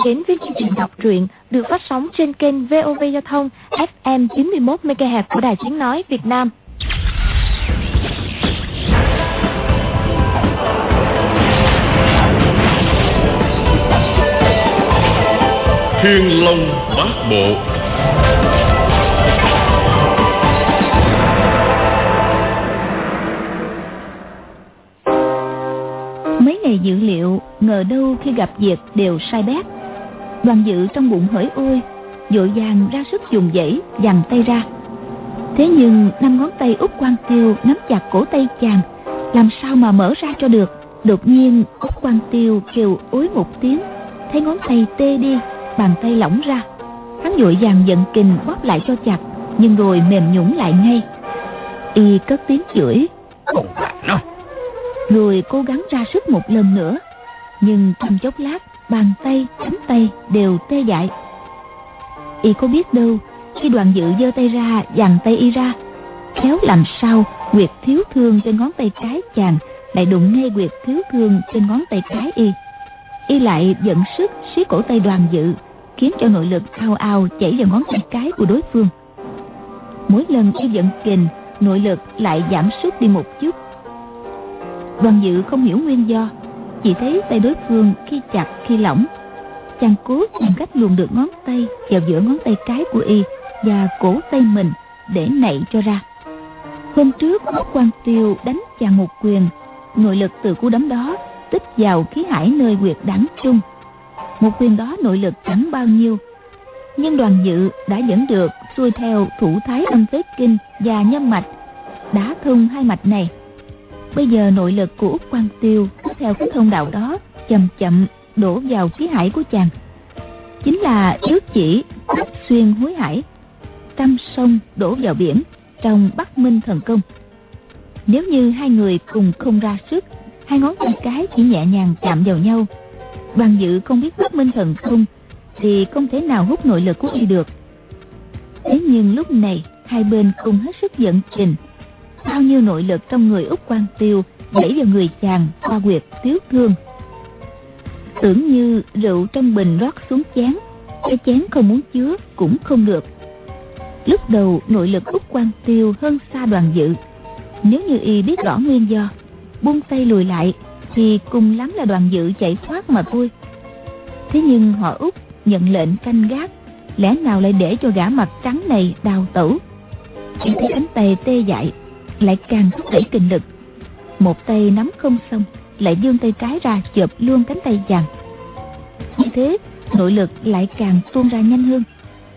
đến với chương trình đọc truyện được phát sóng trên kênh VOV Giao thông FM 91 MHz của Đài Tiếng nói Việt Nam. Thiên Long Bát Bộ. Mấy ngày dự liệu, ngờ đâu khi gặp việc đều sai bét. Đoàn Dự trong bụng hỡi ôi, vội vàng ra sức dùng dãy giằng tay ra. Thế nhưng 5 ngón tay Út Quang Tiêu nắm chặt cổ tay chàng, làm sao mà mở ra cho được. Đột nhiên Út Quang Tiêu kêu ối một tiếng, thấy ngón tay tê đi, bàn tay lỏng ra. Hắn vội vàng giận kình bóp lại cho chặt, nhưng rồi mềm nhũn lại ngay. Y cất tiếng chửi Con bạn nó, rồi cố gắng ra sức một lần nữa, nhưng trong chốc lát bàn tay, cánh tay đều tê dại. Y có biết đâu, khi Đoàn Dự giơ tay ra giằng tay y ra, khéo làm sao huyệt thiếu thương trên ngón tay cái chàng lại đụng ngay huyệt thiếu thương trên ngón tay cái y. Y lại dẫn sức siết cổ tay Đoàn Dự, khiến cho nội lực ao ao chảy vào ngón tay cái của đối phương. Mỗi lần y vận kình, nội lực lại giảm sút đi một chút. Đoàn Dự không hiểu nguyên do, chỉ thấy tay đối phương khi chặt khi lỏng. Chàng cố tìm cách luồn được ngón tay vào giữa ngón tay cái của y và cổ tay mình để nạy cho ra. Hôm trước Út Quang Tiêu đánh chàng một quyền, nội lực từ cú đấm đó tích vào khí hải nơi huyệt đãng trung. Một quyền đó nội lực chẳng bao nhiêu, nhưng Đoàn Dự đã vẫn được xuôi theo thủ thái âm phế kinh và nhâm mạch, đã thông hai mạch này. Bây giờ nội lực của Út Quang Tiêu theo cái thông đạo đó chậm chậm đổ vào khí hải của chàng, chính là trước chỉ Bách Xuyên Hối Hải, trăm sông đổ vào biển trong Bắc Minh Thần Công. Nếu như hai người cùng không ra sức, hai ngón tay cái chỉ nhẹ nhàng chạm vào nhau, Đoàn Dự không biết Bắc Minh Thần Công thì không thể nào hút nội lực của y được. Thế nhưng lúc này hai bên cùng hết sức vận kình, bao nhiêu nội lực trong người Út Quang Tiêu đẩy vào người chàng qua huyệt thiếu thương. Tưởng như rượu trong bình rót xuống chén, cái chén không muốn chứa cũng không được. Lúc đầu nội lực Út Quang Tiêu hơn xa Đoàn Dự. Nếu như y biết rõ nguyên do, buông tay lùi lại, thì cùng lắm là Đoàn Dự chạy thoát mà thôi. Thế nhưng họ Út nhận lệnh canh gác, lẽ nào lại để cho gã mặt trắng này đào tẩu. Chỉ thấy cánh tay tê dại, lại càng thúc đẩy kình lực. Một tay nắm không xong, lại vươn tay trái ra chộp luôn cánh tay chàng. Như thế nội lực lại càng tuôn ra nhanh hơn.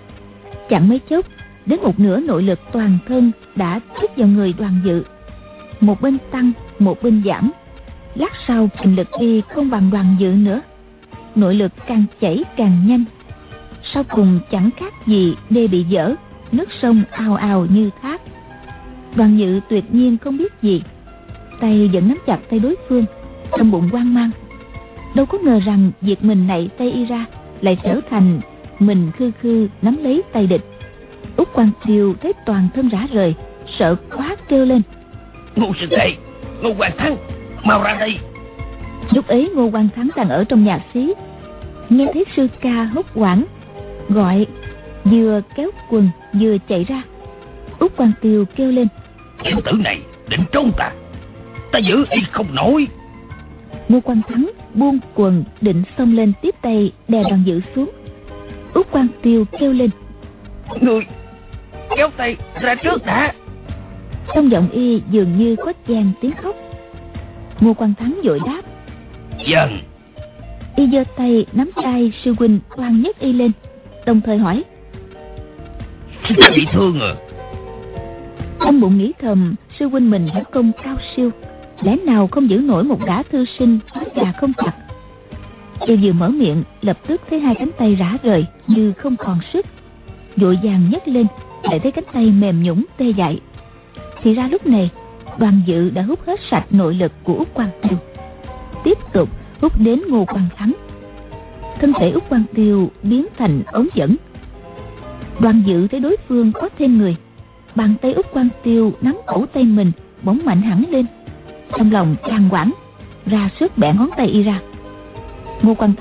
Chẳng mấy chốc, đến một nửa nội lực toàn thân đã trút vào người Đoàn Dự. Một bên tăng, một bên giảm. Lát sau kình lực y không bằng Đoàn Dự nữa, nội lực càng chảy càng nhanh. Sau cùng chẳng khác gì đê bị vỡ, nước sông ào ào như thác. Đoàn Dự tuyệt nhiên không biết gì, tay vẫn nắm chặt tay đối phương, trong bụng hoang mang. Đâu có ngờ rằng việc mình nạy tay y ra lại trở thành mình khư khư nắm lấy tay địch. Út Quang Tiêu thấy toàn thân rã rời, sợ quá kêu lên: Ngô sư đệ, Ngô Quang Thắng, mau ra đây. Lúc ấy Ngô Quang Thắng đang ở trong nhà xí, nghe thấy sư ca hốt hoảng gọi, vừa kéo quần vừa chạy ra. Út Quang Tiêu kêu lên: Tiểu tử này định trốn ta, ta giữ y không nổi. Ngô Quang Thắng buông quần định xông lên tiếp tay đè Đoàn Dự xuống. Út Quang Tiêu kêu lên: Ngươi kéo tay ra trước đã. Trong giọng y dường như có chen tiếng khóc. Ngô Quang Thắng vội đáp: Dần. Y giơ tay nắm tay sư huynh Quang Nhất y lên, đồng thời hỏi: Ta bị thương à? Trong bụng nghĩ thầm, sư huynh mình đã công cao siêu, lẽ nào không giữ nổi một gã thư sinh và không chặt. Y vừa mở miệng, lập tức thấy hai cánh tay rã rời như không còn sức, vội vàng nhấc lên, lại thấy cánh tay mềm nhũn tê dại. Thì ra lúc này Đoàn Dự đã hút hết sạch nội lực của Út Quang Tiêu, tiếp tục hút đến Ngô Quang Thắng. Thân thể Út Quang Tiêu biến thành ống dẫn. Đoàn Dự thấy đối phương có thêm người, bàn tay Út Quang Tiêu nắm cổ tay mình bỗng mạnh hẳn lên. Trong lòng tràn hoảng, ra sức bẻ ngón tay y ra. Ngô Quang Thắng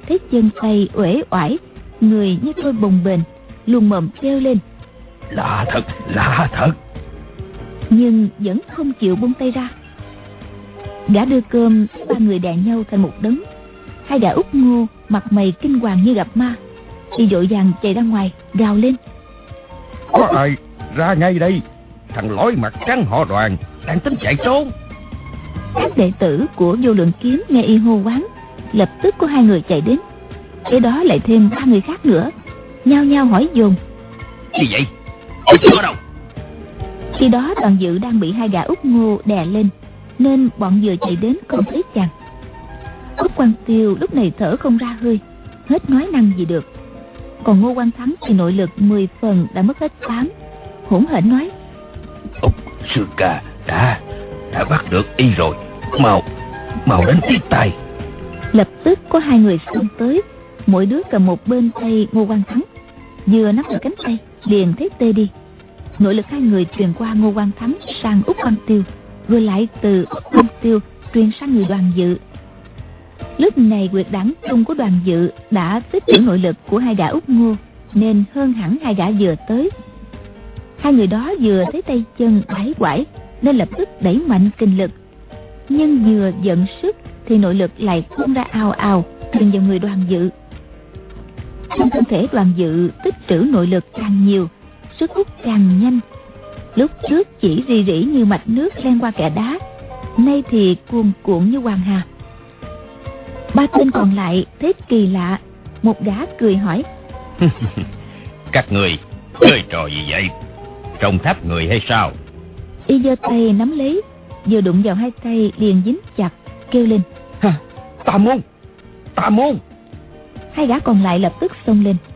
thấy chân tay uể oải, người như tôi bồng bềnh, luôn mồm kêu lên: Lạ thật, lạ thật. Nhưng vẫn không chịu buông tay ra. Gã đưa cơm, ba người đè nhau thành một đống. Hai gã út ngô mặt mày kinh hoàng như gặp ma, y vội vàng chạy ra ngoài gào lên: Có ai ra ngay đây, thằng lói mặt trắng họ Đoàn đang tính chạy trốn. Các đệ tử của Vô Lượng Kiếm nghe y hô quán, lập tức có hai người chạy đến. Kế đó lại thêm ba người khác nữa, nhao nhao hỏi dồn: Gì vậy? Ở đâu? Khi đó Đoàn Dự đang bị hai gã út ngô đè lên, nên bọn vừa chạy đến không thấy chàng. Út Quang Tiêu lúc này thở không ra hơi, hết nói năng gì được. Còn Ngô Quang Thắng thì nội lực 10 phần đã mất hết 8, hỗn hển nói: Út sư ca đã bắt được y rồi, mau đến tiếp tay. Lập tức có hai người xông tới, mỗi đứa cầm một bên tay Ngô Quang Thắng. Vừa nắm được cánh tay liền thấy tê đi. Nội lực hai người truyền qua Ngô Quang Thắng sang Út Quang Tiêu, rồi lại từ Út Quang Tiêu truyền sang người Đoàn Dự. Lúc này huyệt đảng trung của Đoàn Dự đã tích trữ nội lực của hai gã út ngô, nên hơn hẳn hai gã vừa tới. Hai người đó vừa thấy tay chân bãi quải nên lập tức đẩy mạnh kinh lực, nhưng vừa vận sức thì nội lực lại tuôn ra ào ào truyền vào người Đoàn Dự. Trong thân thể Đoàn Dự tích trữ nội lực càng nhiều, sức hút càng nhanh. Lúc trước chỉ rì rỉ như mạch nước len qua kẽ đá, nay thì cuồn cuộn như hoàng hà. Ba tên còn lại thấy kỳ lạ, một gã cười hỏi: Các người chơi trò gì vậy? Trông tháp người hay sao? Y giơ tay nắm lấy, vừa đụng vào hai tay liền dính chặt, kêu lên: Tà môn! Hai gã còn lại lập tức xông lên.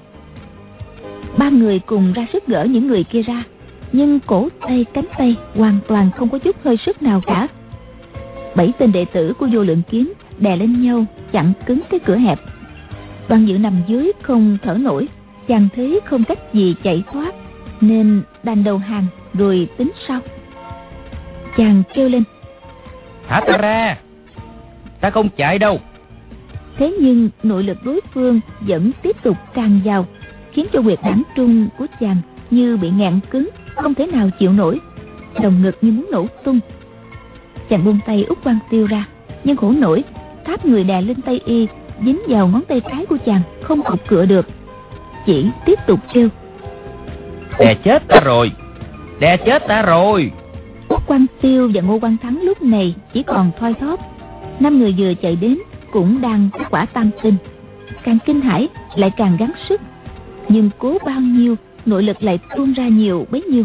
Ba người cùng ra sức gỡ những người kia ra, nhưng cổ tay cánh tay hoàn toàn không có chút hơi sức nào cả. 7 tên đệ tử của Vô Lượng Kiếm đè lên nhau chặn cứng cái cửa hẹp. Đoàn Dự nằm dưới không thở nổi, chàng thấy không cách gì chạy thoát, nên đành đầu hàng rồi tính sau. Chàng kêu lên: Thả ta ra, ta không chạy đâu. Thế nhưng nội lực đối phương vẫn tiếp tục tràn vào, khiến cho huyệt đảng trung của chàng như bị nghẹn cứng, không thể nào chịu nổi, lồng ngực như muốn nổ tung. Chàng buông tay Út Quang Tiêu ra, nhưng khổ nổi, tháp người đè lên tay y dính vào ngón tay cái của chàng, không cột cựa được, chỉ tiếp tục kêu: Đè chết ta rồi. Út Quang Tiêu và Ngô Quang Thắng lúc này chỉ còn thoi thóp. 5 người vừa chạy đến cũng đang có quả tam tinh, càng kinh hãi lại càng gắng sức, nhưng cố bao nhiêu nội lực lại tuôn ra nhiều bấy nhiêu.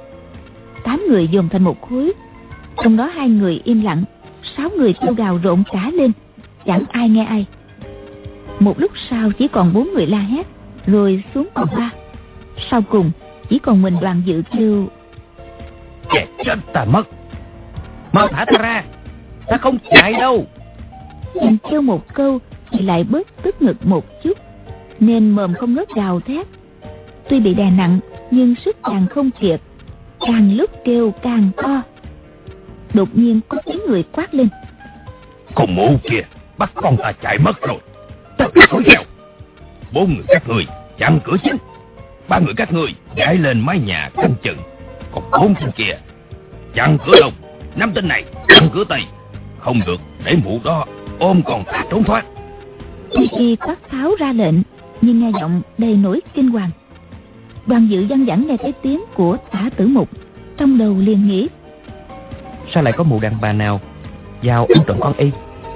8 người dồn thành một khối, trong đó 2 người im lặng, 6 người kêu gào rộn cả lên, chẳng ai nghe ai. Một lúc sau chỉ còn 4 người la hét, rồi xuống còn 3. Sau cùng chỉ còn mình Đoàn Dự kêu: Chết ta mất, mau thả ta ra, ta không chạy đâu. Chàng kêu một câu thì lại bớt tức ngực một chút, nên mồm không ngớt gào thét. Tuy bị đè nặng nhưng sức chàng không kiệt, càng lúc kêu càng to. Đột nhiên có tiếng người quát lên: Con mụ kia bắt con ta chạy mất rồi, ta biết khỏi theo. 4 người các người chặn cửa chính, 3 người các người chạy lên mái nhà canh chừng, còn 4 tên kia chặn cửa đông, 5 tên này chặn cửa tây, không được để mụ đó ôm con ta trốn thoát. Y quát tháo ra lệnh, nhưng nghe giọng đầy nỗi kinh hoàng. Đoàn Dự văng vẳng nghe thấy tiếng của Tả Tử Mục, trong đầu liền nghĩ: Sao lại có mụ đàn bà nào vào ăn trộm con y?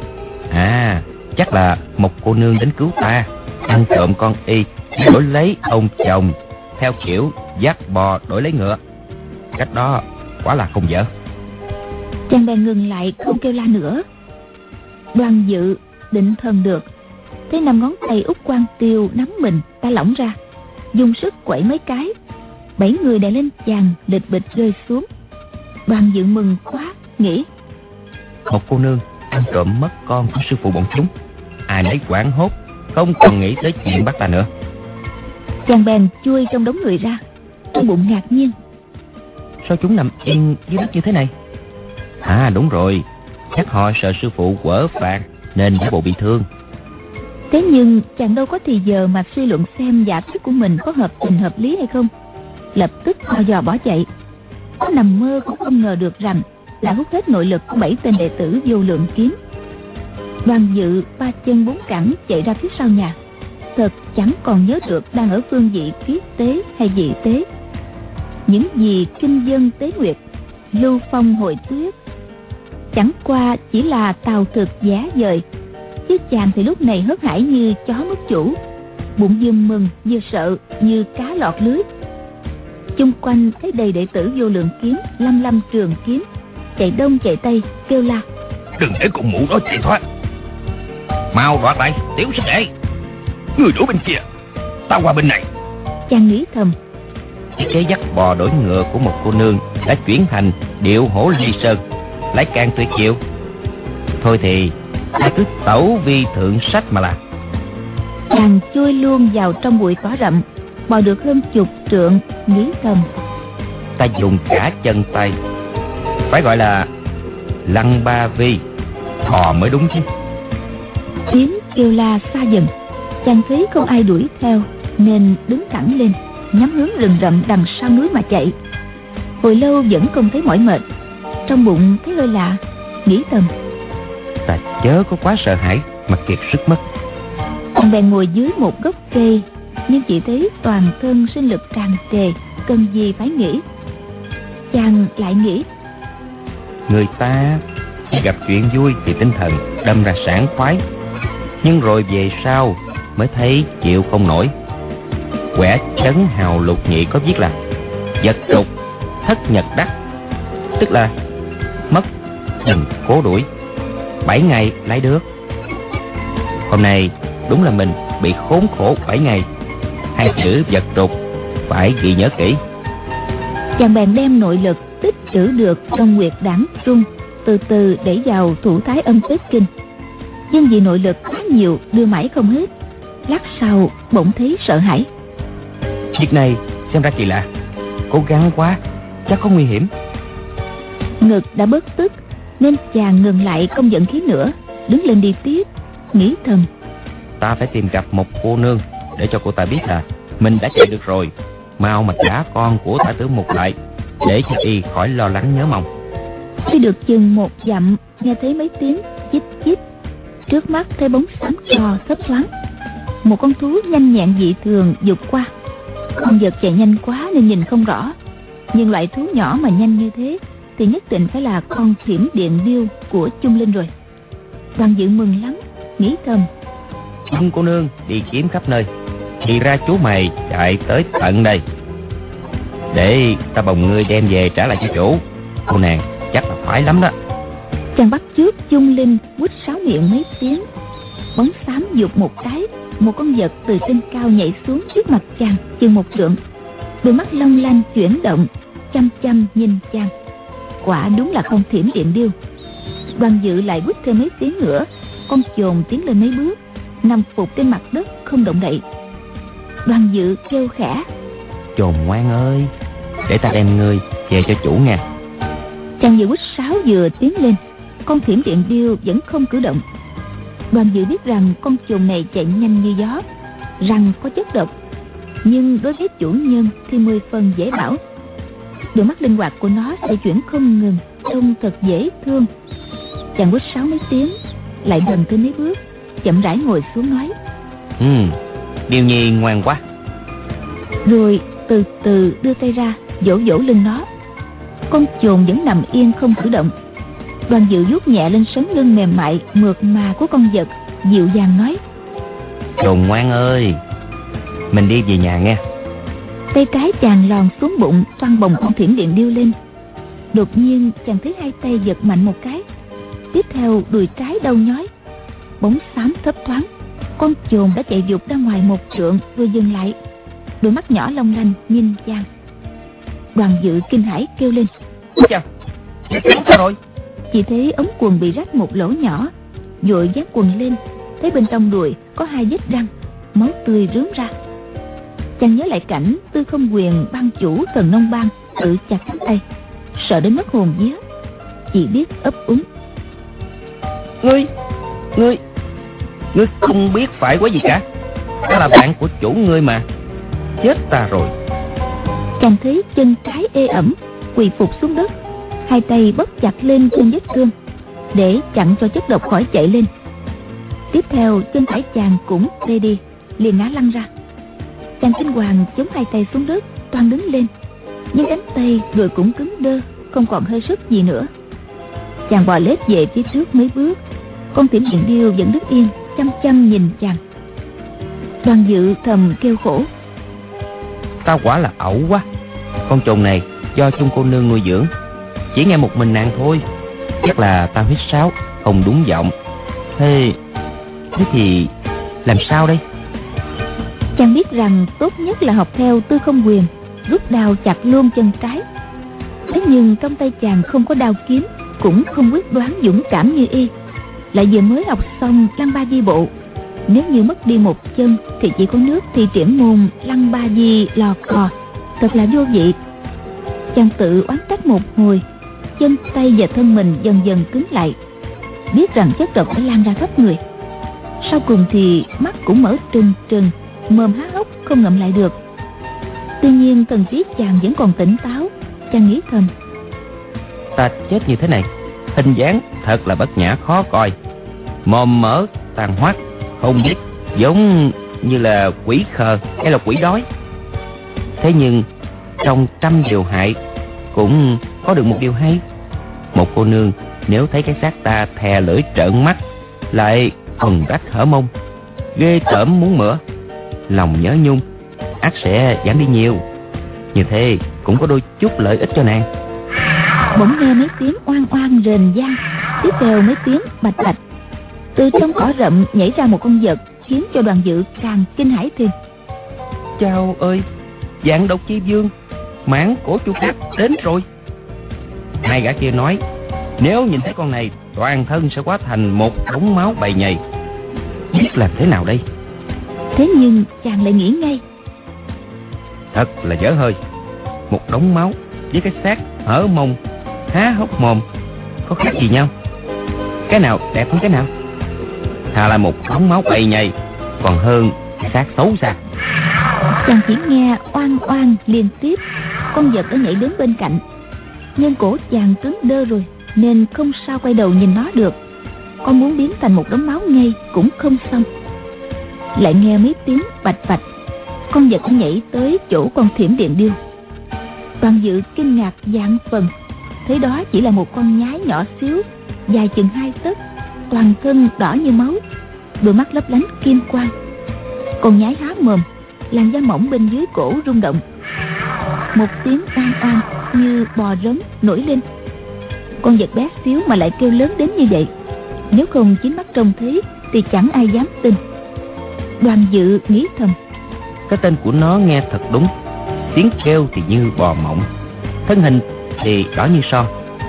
À, chắc là một cô nương đến cứu ta, ăn trộm con y đổi lấy ông chồng, theo kiểu dắt bò đổi lấy ngựa. Cách đó quả là không dở. Chàng bèn ngừng lại không kêu la nữa. Đoàn Dự định thần được, thấy 5 ngón tay Út Quang Tiêu nắm mình ta lỏng ra, dùng sức quẩy mấy cái, 7 người đè lên chàng lịch bịch rơi xuống. Đoàn Dự mừng quá, nghĩ: Một cô nương ăn trộm mất con của sư phụ bọn chúng, ai nấy hoảng hốt, không còn nghĩ tới chuyện bắt ta nữa. Chàng bèn chui trong đống người ra, trong bụng ngạc nhiên: Sao chúng nằm yên dưới đất như thế này? À đúng rồi, chắc họ sợ sư phụ quở phạt nên giả bộ bị thương. Thế nhưng chàng đâu có thì giờ mà suy luận xem giả thuyết của mình có hợp tình hợp lý hay không. Lập tức co giò bỏ chạy. Có nằm mơ cũng không ngờ được rằng đã hút hết nội lực của 7 tên đệ tử Vô Lượng Kiếm. Đoàn Dự ba chân bốn cẳng chạy ra phía sau nhà, thật chẳng còn nhớ được đang ở phương vị kiết tế hay dị tế. Những gì kinh dân tế nguyệt, lưu phong hội tuyết, chẳng qua chỉ là tào thực giả dời, chứ chàng thì lúc này hớt hải như chó mất chủ, bụng vừa mừng vừa sợ như cá lọt lưới. Chung quanh thấy đầy đệ tử Vô Lượng Kiếm, Lâm Lâm Trường Kiếm chạy đông chạy tây kêu la: đừng để con mụ đó chạy thoát, mau đoạt lại tiểu sư đệ. Người đổ bên kia, ta qua bên này. Chàng nghĩ thầm, Cái dắt bò đổi ngựa của một cô nương đã chuyển thành điệu hổ ly sơn, lại càng tuyệt diệu. Thôi thì ta cứ tẩu vi thượng sách mà làm. chàng chui luôn vào trong bụi cỏ rậm, bò được hơn chục trượng, nghĩ thầm, Ta dùng cả chân tay, phải gọi là lăng ba vi thò mới đúng chứ. tiếng kêu la xa dần. Chàng thấy không ai đuổi theo nên đứng thẳng lên, nhắm hướng rừng rậm đằng sau núi mà chạy. Hồi lâu vẫn không thấy mỏi mệt, trong bụng thấy hơi lạ, nghĩ thầm, Ta chớ có quá sợ hãi mà kiệt sức mất. chàng bèn ngồi dưới một gốc cây, nhưng chỉ thấy toàn thân sinh lực tràn trề, cần gì phải nghĩ. Chàng lại nghĩ, Người ta khi gặp chuyện vui thì tinh thần đâm ra sảng khoái, nhưng rồi về sau mới thấy chịu không nổi. Quẻ Trấn Hào Lục Nhị có viết là vật trục thất nhật đắc, tức là mất đừng cố đuổi, 7 ngày lấy được. Hôm nay đúng là mình bị khốn khổ 7 ngày. Hai chữ vật trục phải ghi nhớ kỹ. chàng bèn đem nội lực tích trữ được trong Nguyệt Đản Trung từ từ để vào Thủ Thái Âm Kết Kinh. Nhưng vì nội lực quá nhiều đưa mãi không hết, lát sau bỗng thấy sợ hãi. Việc này xem ra kỳ lạ, cố gắng quá chắc không nguy hiểm. Ngực đã bớt tức nên chàng ngừng lại không giận khí nữa, đứng lên đi tiếp, nghĩ thầm, Ta phải tìm gặp một cô nương để cho cô ta biết là mình đã chạy được rồi, mau mà trả con của Tả Tử Mục lại để cho y khỏi lo lắng nhớ mong. Khi được chừng 1 dặm, nghe thấy mấy tiếng chích chích, trước mắt thấy bóng xám trò thấp thoáng. Một con thú nhanh nhẹn dị thường vụt qua. Con vật chạy nhanh quá nên nhìn không rõ, nhưng loại thú nhỏ mà nhanh như thế thì nhất định phải là con Thiểm Điện Điêu của Chung Linh rồi. Đoàn Dự mừng lắm, nghĩ thầm, Chung cô nương đi kiếm khắp nơi, thì ra chú mày chạy tới tận đây, để ta bồng ngươi đem về trả lại cho chủ. Cô nàng chắc là phải lắm đó. chàng bắt chước Chung Linh quýt sáo miệng mấy tiếng, bóng xám vụt một cái, một con vật từ trên cao nhảy xuống trước mặt chàng chừng 1 trượng. Đôi mắt long lanh chuyển động, chăm chăm nhìn chàng. Quả đúng là con Thiểm Điện Điêu. Đoàn Dự lại quýt thêm mấy tiếng nữa, con chồn tiến lên mấy bước, nằm phục trên mặt đất không động đậy. Đoàn Dự kêu khẽ, Chồn ngoan ơi, để ta đem ngươi về cho chủ nha. chàng vừa quýt sáo vừa tiến lên, con Thiểm Điện Điêu vẫn không cử động. Đoàn Dự biết rằng con chồn này chạy nhanh như gió, răng có chất độc, nhưng đối với chủ nhân thì 10 phần dễ bảo. Đôi mắt linh hoạt của nó sẽ chuyển không ngừng, trông thật dễ thương. Chàng quýt sáo mấy tiếng, lại gần thêm mấy bước, chậm rãi ngồi xuống nói, Điêu nhi ngoan quá. rồi từ từ đưa tay ra vỗ vỗ lưng nó. Con chồn vẫn nằm yên không cử động. Đoàn Dự vuốt nhẹ lên sống lưng mềm mại mượt mà của con vật, dịu dàng nói, Chồn ngoan ơi, mình đi về nhà nghe. tay trái chàng lòn xuống bụng xoăn bồng con Thiểm Điện Điêu lên. Đột nhiên chàng thấy hai tay giật mạnh một cái, tiếp theo đùi trái đau nhói. Bóng xám thấp thoáng, con chồn đã chạy vụt ra ngoài 1 trượng rồi dừng lại, đôi mắt nhỏ long lanh nhìn chàng. Đoàn Dự kinh hãi kêu lên, Chà, sao rồi? chỉ thấy ống quần bị rách một lỗ nhỏ, vội vác quần lên, thấy bên trong đùi có 2 vết răng, máu tươi rướm ra. Chàng nhớ lại cảnh Tư Không Quyền ban chủ Thần Nông Bang tự chặt cánh tay, sợ đến mất hồn vía, chỉ biết ấp úng, Ngươi Ngươi không biết phải quá gì cả. Đó là bạn của chủ ngươi mà. Chết ta rồi. Chàng thấy chân trái ê ẩm, quỳ phục xuống đất, hai tay bóp chặt lên trên vết thương để chặn cho chất độc khỏi chạy lên. Tiếp theo chân phải chàng cũng tê đi, liền ngã lăn ra. Chàng kinh hoàng chống hai tay xuống đất, toan đứng lên, nhưng cánh tay rồi cũng cứng đơ, không còn hơi sức gì nữa. Chàng bò lết về phía trước mấy bước, con Thiểm Điện Điêu vẫn đứng yên, chăm chăm nhìn chàng. Đoàn Dự thầm kêu khổ. Tao quả là ẩu quá. Con trùng này do Chung cô nương nuôi dưỡng, chỉ nghe một mình nàng thôi. Chắc là tao hít sáo không đúng giọng. Thế thì làm sao đây? Chàng biết rằng tốt nhất là học theo Tư Không Quyền, rút đao chặt luôn chân trái. Thế nhưng trong tay chàng không có đao kiếm, cũng không quyết đoán dũng cảm như y, lại vừa mới học xong Lăng Ba Di bộ. Nếu như mất đi một chân thì chỉ có nước thi triển môn Lăng Ba Di lò cò, thật là vô vị. Chàng tự oán trách một hồi, chân tay và thân mình dần dần cứng lại, biết rằng chất độc đã lan ra khắp người. Sau cùng thì mắt cũng mở trừng trừng, mồm há hốc không ngậm lại được. Tuy nhiên thần trí chàng vẫn còn tỉnh táo. Chàng nghĩ thầm, ta chết như thế này, hình dáng thật là bất nhã khó coi, mồm mỡ tàn hoắt, không biết giống như là quỷ khờ hay là quỷ đói. Thế nhưng trong trăm điều hại cũng có được một điều hay. Một cô nương nếu thấy cái xác ta thè lưỡi trợn mắt, lại phần rách hở mông, ghê tởm muốn mửa, lòng nhớ nhung ắt sẽ giảm đi nhiều. Như thế cũng có đôi chút lợi ích cho nàng. Bỗng nghe mấy tiếng oang oang rền vang, tiếp theo mấy tiếng bạch bạch. Từ trong cỏ rậm nhảy ra một con vật, khiến cho Đoàn Dự càng kinh hãi thêm. Chao ơi, Vạn Độc Chi Vương, mãng cổ Chu Cáp đến rồi. Hai gã kia nói, nếu nhìn thấy con này, toàn thân sẽ hóa thành một đống máu bầy nhầy. Biết làm thế nào đây? Thế nhưng chàng lại nghĩ ngay, thật là dở hơi. Một đống máu với cái xác hở mông, há hốc mồm, có khác gì nhau? Cái nào đẹp hơn cái nào? Thà là một đống máu bầy nhầy còn hơn cái xác xấu xa. Chàng chỉ nghe oang oang liên tiếp, con vật đã nhảy đến bên cạnh. Nhưng cổ chàng cứng đơ rồi, nên không sao quay đầu nhìn nó được. Con muốn biến thành một đống máu ngay cũng không xong. Lại nghe mấy tiếng bạch bạch, con vật nhảy tới chỗ con Thiểm Điện Điêu. Đoàn Dự kinh ngạc vạn phần, thấy đó chỉ là một con nhái nhỏ xíu, dài chừng 2 tấc, toàn thân đỏ như máu, đôi mắt lấp lánh kim quang. Con nhái há mồm, làn da mỏng bên dưới cổ rung động. Một tiếng oang oang như bò rống nổi lên. Con vật bé xíu mà lại kêu lớn đến như vậy, nếu không chính mắt trông thấy thì chẳng ai dám tin. Đoàn Dự nghĩ thầm, cái tên của nó nghe thật đúng. Tiếng kêu thì như bò mộng, thân hình thì đỏ như son.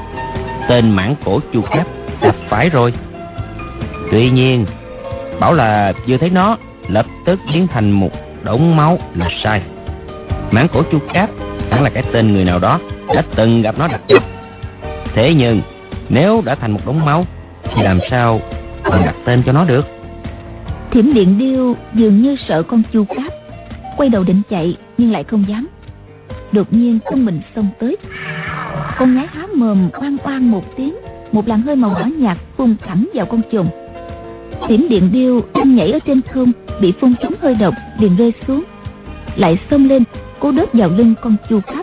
Tên mãng cổ Chu Cáp gặp phải rồi. Tuy nhiên bảo là vừa thấy nó lập tức biến thành một đống máu là sai. Mãng cổ Chu Cáp hẳn là cái tên người nào đó đã từng gặp nó đặt chân. Thế nhưng nếu đã thành một đống máu thì làm sao còn đặt tên cho nó được? Thiểm Điện Điêu dường như sợ con Chu Cáp, quay đầu định chạy nhưng lại không dám. Đột nhiên tung mình xông tới. Con nhái há mồm oang oang một tiếng, một làn hơi màu đỏ nhạt phun thẳng vào con trùng. Thiểm Điện Điêu đang nhảy ở trên không, bị phun trúng hơi độc liền rơi xuống, lại xông lên cố đớp vào lưng con Chu Cáp.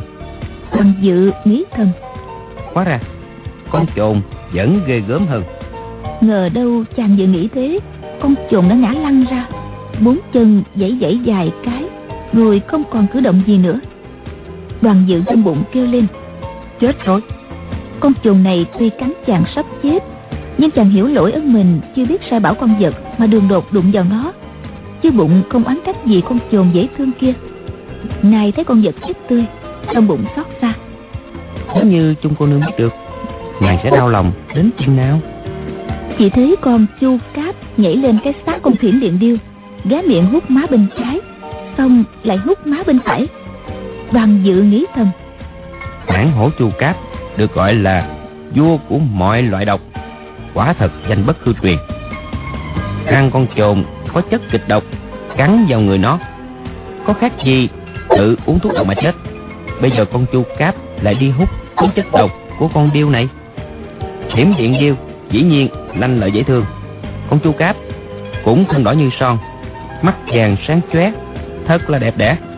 Đoàn Dự nghĩ thầm, hóa ra con trồn vẫn ghê gớm hơn. Ngờ đâu chàng vừa nghĩ thế, con trồn đã ngã lăn ra, 4 chân giãy giãy dài cái, rồi không còn cử động gì nữa. Đoàn Dự trong bụng kêu lên, chết rồi. Con trồn này tuy cắn chàng sắp chết, nhưng chàng hiểu lỗi ơn mình chưa biết sai bảo con vật mà đường đột đụng vào nó, chứ bụng không oán trách gì con trồn dễ thương kia. Này thấy con vật chết tươi, trong bụng xót xa. Nếu như Chung cô nương biết được, ngài sẽ đau lòng đến chừng nào? Chỉ thấy con Chu Cáp nhảy lên cái xác con Thiểm Điện Điêu, ghé miệng hút má bên trái, xong lại hút má bên phải. Đoàn Dự nghĩ thầm, mãng hổ Chu Cáp được gọi là vua của mọi loại độc, quả thật danh bất hư truyền. răng con chồn có chất kịch độc cắn vào người nó. Có khác gì tự uống thuốc độc mà chết. Bây giờ con chu cáp lại đi hút thứ chất độc của con điêu này. Hiểm điện điêu dĩ nhiên lanh lợi dễ thương. Con chu cáp cũng thân đỏ như son, mắt vàng sáng chóe, thật là đẹp đẽ.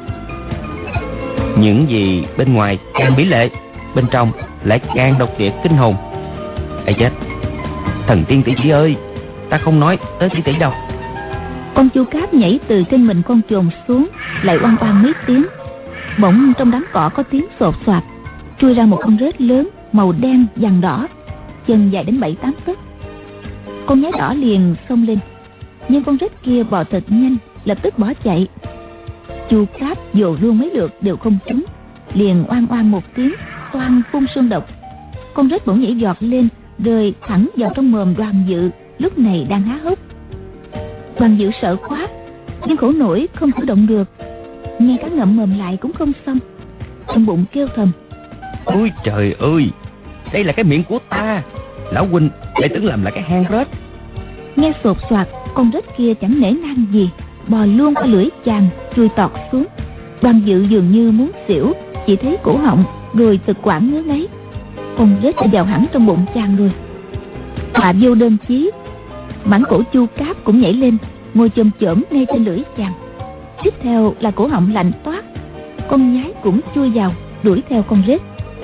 Những gì bên ngoài càng mỹ lệ, bên trong lại càng độc địa kinh hồn. Ây chết, thần tiên tỷ tỷ ơi, ta không nói tới tỷ tỷ đâu. Con chu cáp nhảy từ trên mình con chồn xuống, lại oang oang mấy tiếng. Bỗng trong đám cỏ có tiếng sột soạt, chui ra một con rết lớn màu đen vàng đỏ, chân dài đến 7-8 tấc. Con nhái đỏ liền xông lên, nhưng con rết kia bò thật nhanh, lập tức bỏ chạy. Chu cáp dồ luôn mấy lượt đều không trúng, liền oang oang một tiếng, toang phun sương độc. Con rết bỗng nhảy giọt lên, rơi thẳng vào trong mồm Đoàn Dự lúc này đang há hốc. Đoàn Dự sợ quá, nhưng khổ nổi không cử động được, ngay cả ngậm mồm lại cũng không xong. Trong bụng kêu thầm: Ôi trời ơi, đây là cái miệng của ta. Lão huynh lại tưởng làm là cái hang rết. Nghe sột soạt, con rết kia chẳng nể nang gì, bò luôn qua lưỡi chàng, chui tọt xuống. Đoàn Dự dường như muốn xỉu, chỉ thấy cổ họng rồi thực quản ngứa ngáy. Con rết đã vào hẳn trong bụng chàng rồi. Họa vô đơn chí, mãng cổ chu cáp cũng nhảy lên, ngồi chồm chởm ngay trên lưỡi chàng. Tiếp theo là cổ họng lạnh toát, con nhái cũng chui vào đuổi theo con rết.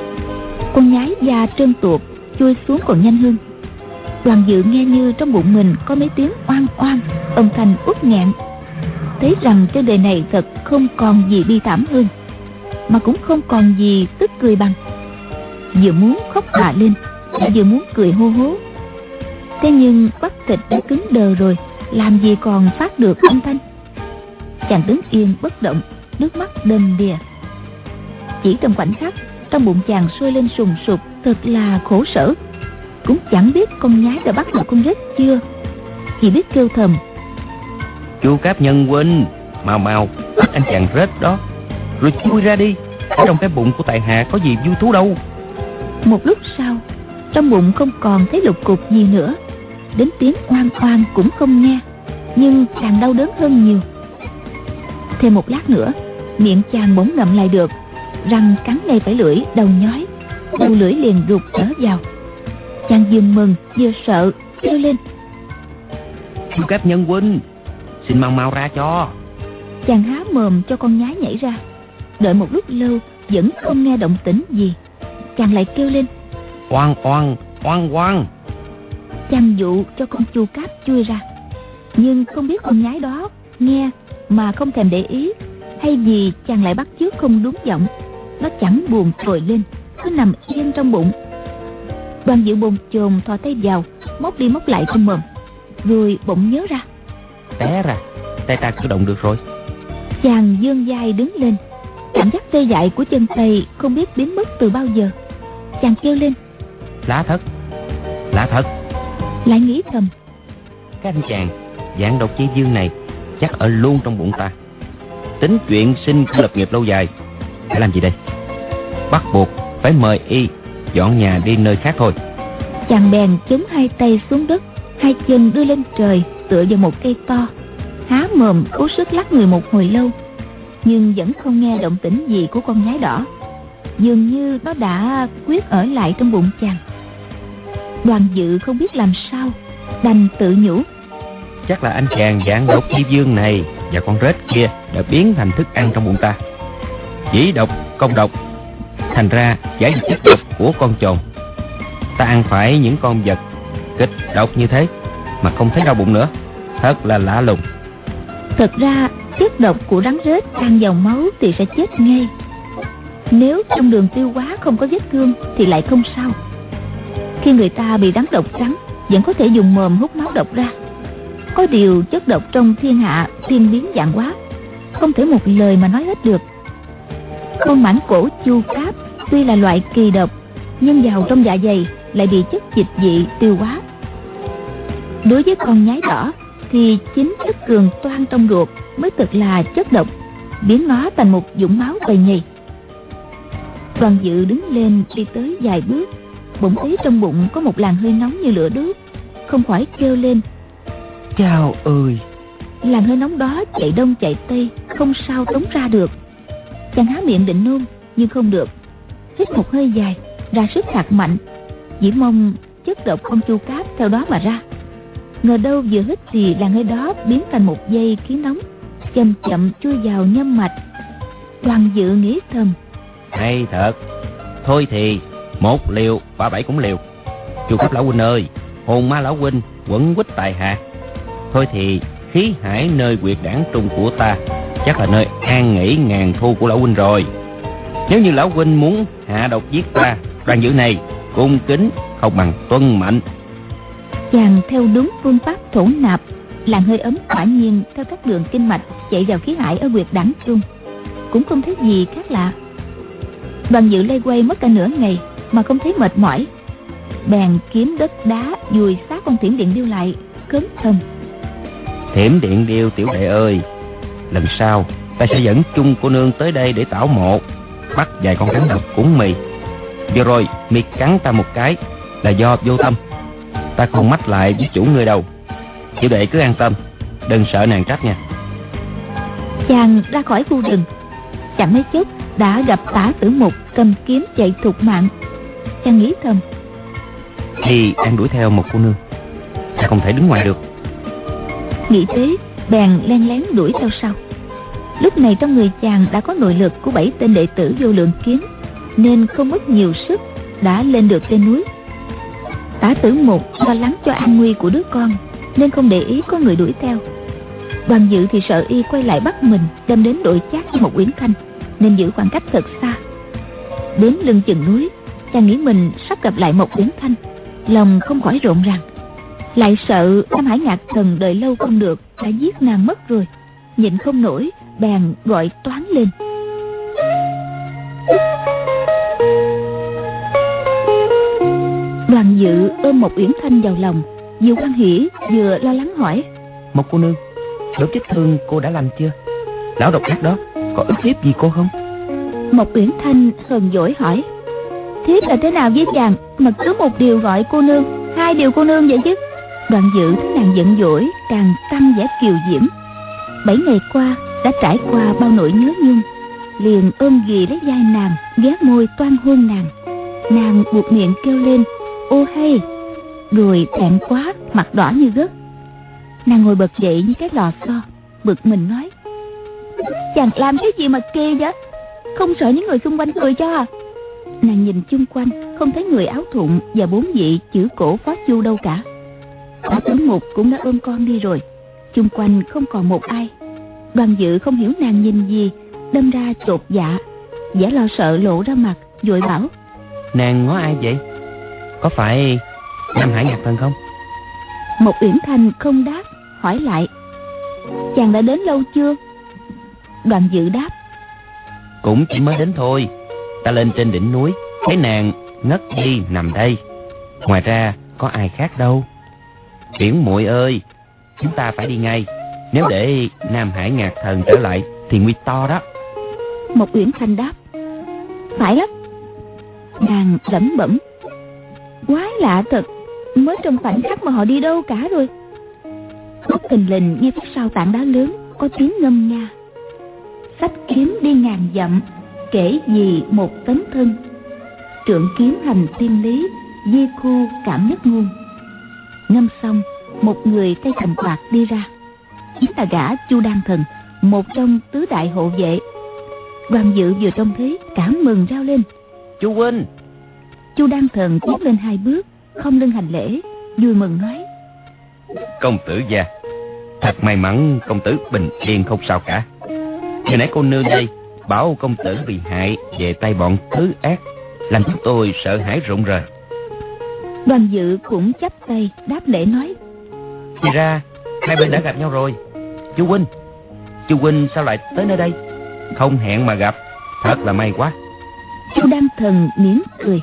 Con nhái da trơn tuột chui xuống còn nhanh hơn. Đoàn Dự nghe như trong bụng mình có mấy tiếng oang oang, âm thanh uất nghẹn, thấy rằng trên đời này thật không còn gì bi thảm hơn, mà cũng không còn gì tức cười bằng. Vừa muốn khóc òa lên, lại vừa muốn cười hô hố. Thế nhưng bắp thịt đã cứng đờ rồi, làm gì còn phát được âm thanh. Chàng đứng yên bất động, nước mắt đầm đìa. Chỉ trong khoảnh khắc, trong bụng chàng sôi lên sùng sục, thật là khổ sở. Cũng chẳng biết con nhái đã bắt được con rết chưa, chỉ biết kêu thầm: Chu Cáp nhân huynh, mau mau bắt anh chàng rết đó, rồi chui ra đi. Ở trong cái bụng của tại hạ có gì vui thú đâu. Một lúc sau, trong bụng không còn thấy lục cục gì nữa, đến tiếng oang oang cũng không nghe, nhưng càng đau đớn hơn nhiều. Thêm một lát nữa, miệng chàng bỗng ngậm lại được, răng cắn ngay phải lưỡi, đầu nhói, đầu lưỡi liền rụt trở vào. Chàng vừa mừng vừa sợ, kêu lên: Chu Cáp nhân huynh, xin mau mau ra cho. Chàng há mồm cho con nhái nhảy ra. Đợi một lúc lâu vẫn không nghe động tĩnh gì, chàng lại kêu lên: Oang oang, oang oang. Chàng dụ cho con chu cáp chui ra, nhưng không biết con nhái đó nghe mà không thèm để ý, hay vì chàng lại bắt chước không đúng giọng. Nó chẳng buồn trồi lên, cứ nằm yên trong bụng. Đoàn Dự bồn chồn thò tay vào, móc đi móc lại trong mồm, rồi bỗng nhớ ra: Té ra, tay ta cử động được rồi. Chàng vươn vai đứng lên, cảm giác tê dại của chân tay không biết biến mất từ bao giờ. Chàng kêu lên: Lạ thật, lạ thật. Lại nghĩ thầm: Cái anh chàng dạng độc chi dương này chắc ở luôn trong bụng ta. Tính chuyện sinh của lập nghiệp lâu dài, phải làm gì đây? Bắt buộc phải mời y dọn nhà đi nơi khác thôi. Chàng bèn chống hai tay xuống đất, hai chân đưa lên trời tựa vào một cây to, há mồm cố sức lắc người một hồi lâu, nhưng vẫn không nghe động tĩnh gì của con nhái đỏ. Dường như nó đã quyết ở lại trong bụng chàng. Đoàn Dự không biết làm sao, đành tự nhủ: Chắc là anh chàng dạng độc chi dương này và con rết kia đã biến thành thức ăn trong bụng ta. Chỉ độc công độc, thành ra giải được chất độc của con chồn. Ta ăn phải những con vật kịch độc như thế mà không thấy đau bụng nữa, thật là lạ lùng. Thật ra chất độc của rắn rết ăn vào máu thì sẽ chết ngay. Nếu trong đường tiêu hóa không có vết thương thì lại không sao. Khi người ta bị rắn độc cắn, vẫn có thể dùng mồm hút máu độc ra. Có điều chất độc trong thiên hạ thiên biến vạn hóa, không thể một lời mà nói hết được. Con mãng cổ chu cáp tuy là loại kỳ độc, nhưng vào trong dạ dày lại bị chất dịch vị tiêu hóa. Đối với con nhái đỏ thì chính chất cường toan trong ruột mới thực là chất độc, biến nó thành một vũng máu bầy nhầy. Đoàn Dự đứng lên đi tới vài bước, bỗng thấy trong bụng có một làn hơi nóng như lửa đốt, không khỏi kêu lên: Chao ơi! Làn hơi nóng đó chạy đông chạy tây, không sao tống ra được. Chàng há miệng định nôn nhưng không được. Hít một hơi dài, ra sức hạt mạnh, chỉ mong chất độc con chu cáp theo đó mà ra. Ngờ đâu vừa hít thì làn hơi đó biến thành một dây khí nóng, chậm chậm chui vào nhâm mạch. Đoàn Dự nghĩ thầm: hay thật. Thôi thì 1 liều 37 cũng liều. Chu cấp lão huynh ơi, hồn ma lão huynh quẩn quýt tại hạ. Thôi thì khí hải nơi huyệt đảng trung của ta chắc là nơi an nghỉ ngàn thu của lão huynh rồi. Nếu như lão huynh muốn hạ độc giết ta, Đoàn Dự này cung kính không bằng tuân mệnh. Chàng theo đúng phương pháp thổ nạp, làn hơi ấm quả nhiên theo các đường kinh mạch chạy vào khí hải ở huyệt đảng trung, cũng không thấy gì khác lạ. Đoàn Dự lây quay mất cả nửa ngày mà không thấy mệt mỏi, bèn kiếm đất đá dùi xác con Thiểm Điện Điêu lại, khấn thầm: Thiểm Điện Điêu tiểu đệ ơi, lần sau ta sẽ dẫn chung cô nương tới đây để tảo mộ, bắt vài con rắn độc cúng mì. Vừa rồi mi cắn ta một cái là do vô tâm, ta không mách lại với chủ người đâu. Tiểu đệ cứ an tâm, đừng sợ nàng trách nha. Chàng ra khỏi khu rừng, chẳng mấy chốc đã gặp Tả Tử Mục cầm kiếm chạy thục mạng. Chàng nghĩ thầm: thì đang đuổi theo một cô nương, ta không thể đứng ngoài được. Nghĩ thế, bèn len lén đuổi theo sau. Lúc này trong người chàng đã có nội lực của 7 tên đệ tử Vô Lượng Kiếm, nên không mất nhiều sức đã lên được trên núi. Tả Tử Mục lo lắng cho an nguy của đứa con nên không để ý có người đuổi theo. Đoàn Dự thì sợ y quay lại bắt mình đem đến đội chát cho một Uyển Thanh, nên giữ khoảng cách thật xa. Đến lưng chừng núi, chàng nghĩ mình sắp gặp lại một Uyển Thanh, lòng không khỏi rộn ràng. Lại sợ Nam Hải Ngạc Thần đợi lâu không được, đã giết nàng mất rồi. Nhịn không nổi, bèn gọi toáng lên: Đoàn Dự ôm một Uyển Thanh vào lòng, vừa hoan hỉ vừa lo lắng hỏi: Một cô nương, đốt vết thương cô đã lành chưa? Lão độc ác đó có ức hiếp gì cô không? Một Uyển Thanh hờn dỗi hỏi: Thiếp là thế nào với chàng mà cứ một điều gọi cô nương, 2 điều cô nương vậy chứ? Đoàn Dự thấy nàng giận dỗi càng tăng vẻ kiều diễm. 7 ngày qua đã trải qua bao nỗi nhớ nhung, liền ôm ghì lấy vai nàng, ghé môi toan hôn nàng. Nàng buột miệng kêu lên: Ô hay! Rồi thẹn quá, mặt đỏ như gấc. Nàng ngồi bật dậy như cái lò xo, bực mình nói: Chàng làm cái gì mà kỳ vậy? Không sợ những người xung quanh cười cho à? Nàng nhìn chung quanh không thấy người áo thụng và 4 vị chữ cổ Phó Chu đâu cả. Tả Tử Mục cũng đã ôm con đi rồi, chung quanh không còn một ai. Đoàn Dự không hiểu nàng nhìn gì, đâm ra chột dạ, vẻ lo sợ lộ ra mặt, vội bảo: Nàng ngó ai vậy? Có phải Nam Hải Ngạc Thần không? Một Uyển Thanh không đáp, hỏi lại: Chàng đã đến lâu chưa? Đoàn Dự đáp: Cũng chỉ mới đến thôi. Ta lên trên đỉnh núi thấy nàng ngất đi nằm đây, ngoài ra có ai khác đâu. Uyển muội ơi, chúng ta phải đi ngay, nếu để Nam Hải Ngạc Thần trở lại thì nguy to đó. Một Uyển Thanh đáp: Phải lắm. Nàng lẩm bẩm: Quái lạ thật, mới trong khoảnh khắc mà họ đi đâu cả rồi. Bất thình lình nghe phía sau tảng đá lớn có tiếng ngâm nga: Sách kiếm đi ngàn dặm, kể gì một tấn thân. Trượng kiếm hành thiên lý, di khu cảm nhất ngôn. Ngâm xong, một người tay cầm quạt đi ra, chính là gã Chu Đan Thần, một trong tứ đại hộ vệ. Đoàn Dự vừa trông thấy cảm mừng rao lên: Chu huynh! Chu Đan Thần tiến lên 2 bước, không lưng hành lễ, vui mừng nói: Công tử gia, thật may mắn công tử bình yên không sao cả. Hồi nãy cô nương đây bảo công tử bị hại về tay bọn thứ ác, làm chúng tôi sợ hãi rụng rời. Đoàn Dự cũng chắp tay đáp lễ nói: Thì ra hai bên đã gặp nhau rồi. Chu huynh sao lại tới nơi đây? Không hẹn mà gặp, thật là may quá. Chu Đan Thần mỉm cười: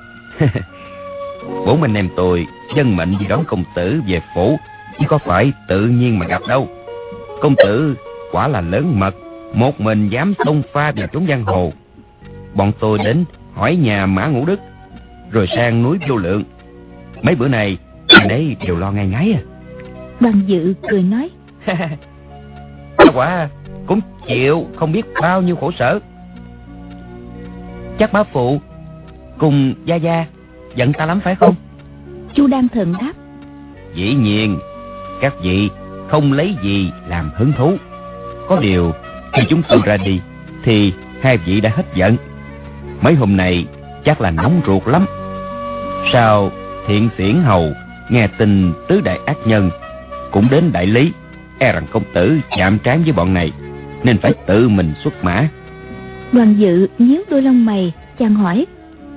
Bố mình em tôi dân mệnh đi đón công tử về phủ, chứ có phải tự nhiên mà gặp đâu. Công tử quả là lớn mật, một mình dám xông pha vào chốn giang hồ. Bọn tôi đến hỏi nhà Mã Ngũ Đức, rồi sang núi Vô Lượng. Mấy bữa này anh ấy đều lo ngay ngáy à. Đoàn Dự cười nói: Ta quả cũng chịu không biết bao nhiêu khổ sở. Chắc bá phụ cùng gia gia giận ta lắm phải không? Chu Đan Thần đáp: Dĩ nhiên, các vị không lấy gì làm hứng thú. Có điều khi chúng tôi ra đi thì hai vị đã hết giận. Mấy hôm nay chắc là nóng ruột lắm. Sao Thiện Xiển Hầu nghe tin tứ đại ác nhân cũng đến đại lý, e rằng công tử chạm trán với bọn này nên phải tự mình xuất mã. Đoàn Dự nhíu đôi lông mày, chàng hỏi: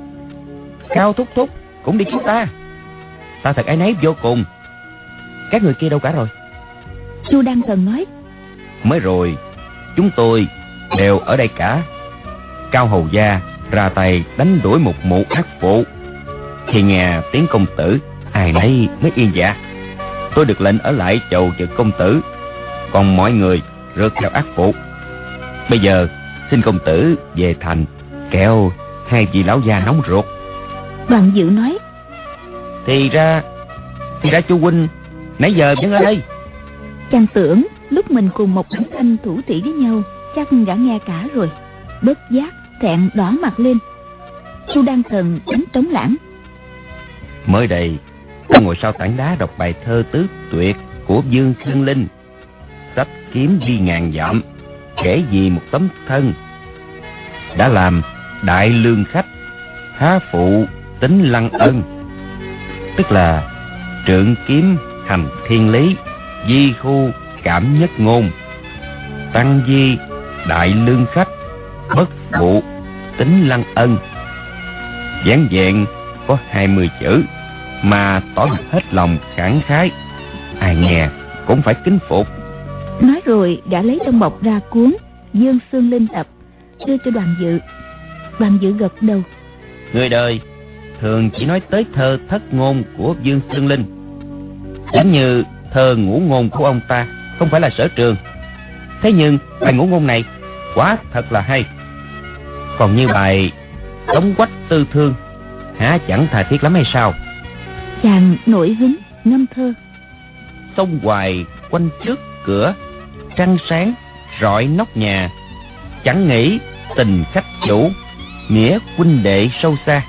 Cao thúc thúc cũng đi cứu ta? Ta thật áy náy vô cùng. Các người kia đâu cả rồi? Chu Đan Thần nói: Mới rồi chúng tôi đều ở đây cả. Cao hầu gia ra tay đánh đuổi một mụ ác phụ. Khi nghe tiếng công tử, ai nấy mới yên dạ. Tôi được lệnh ở lại chầu chực công tử, còn mọi người rượt theo ác phụ. Bây giờ xin công tử về thành, kẻo hai vị lão già nóng ruột. Đoàn Dự nói: Thì ra chu huynh nãy giờ vẫn ở đây. Chàng tưởng lúc mình cùng một Uyển Thanh thủ thủy với nhau chắc đã nghe cả rồi, bất giác thẹn đỏ mặt lên. Chu Đan Thần đánh trống lãng: Mới đây tôi ngồi sau tảng đá đọc bài thơ tứ tuyệt của Dương Xuân Linh. Sách kiếm đi ngàn dặm, kể vì một tấm thân. Đã làm đại lương khách, há phụ tính lăng ân. Tức là trượng kiếm hành thiên lý, di khu cảm nhất ngôn. Tăng di đại lương khách, bất phụ tính lăng ân. Vẻn vẹn có 20 chữ mà tỏ được hết lòng khẳng khái, ai nghe cũng phải kính phục. Nói rồi đã lấy trong bọc ra cuốn Dương Xuân Linh tập, đưa cho Đoàn Dự. Đoàn Dự gật đầu: Người đời thường chỉ nói tới thơ thất ngôn của Dương Xuân Linh, giống như thơ ngũ ngôn của ông ta không phải là sở trường. Thế nhưng bài ngũ ngôn này quá thật là hay. Còn như bài Tống Quách Tư Thương, há chẳng tha thiết lắm hay sao? Chàng nổi hứng ngâm thơ: Sông hoài quanh trước cửa, trăng sáng rọi nóc nhà. Chẳng nghĩ tình khách chủ, nghĩa huynh đệ sâu xa.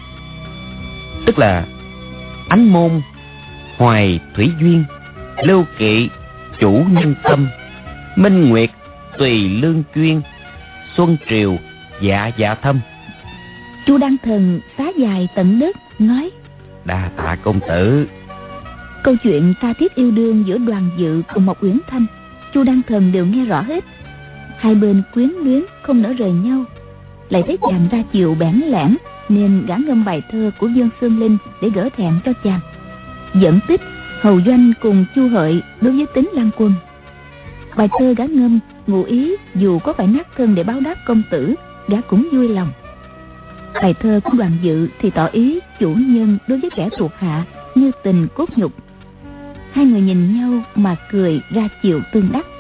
Tức là ánh môn hoài thủy duyên, lưu kỵ chủ nhân tâm. Minh nguyệt tùy lương chuyên, xuân triều dạ dạ thâm. Chu Đan Thần xá dài tận đất nói: Đa tạ công tử. Câu chuyện tha thiết yêu đương giữa Đoàn Dự cùng một Uyển Thanh, Chu Đan Thần đều nghe rõ hết. Hai bên quyến luyến không nỡ rời nhau. Lại thấy chàng ra chiều bẽn lẽn, nên gã ngâm bài thơ của Dương Xuân Linh để gỡ thẹn cho chàng. Dẫn tích hầu doanh cùng Chu Hợi đối với Tính Lăng Quân. Bài thơ gã ngâm ngụ ý dù có phải nát thân để báo đáp công tử, gã cũng vui lòng. Bài thơ của Đoàn Dự thì tỏ ý chủ nhân đối với kẻ thuộc hạ như tình cốt nhục. Hai người nhìn nhau mà cười ra chiều tương đắc.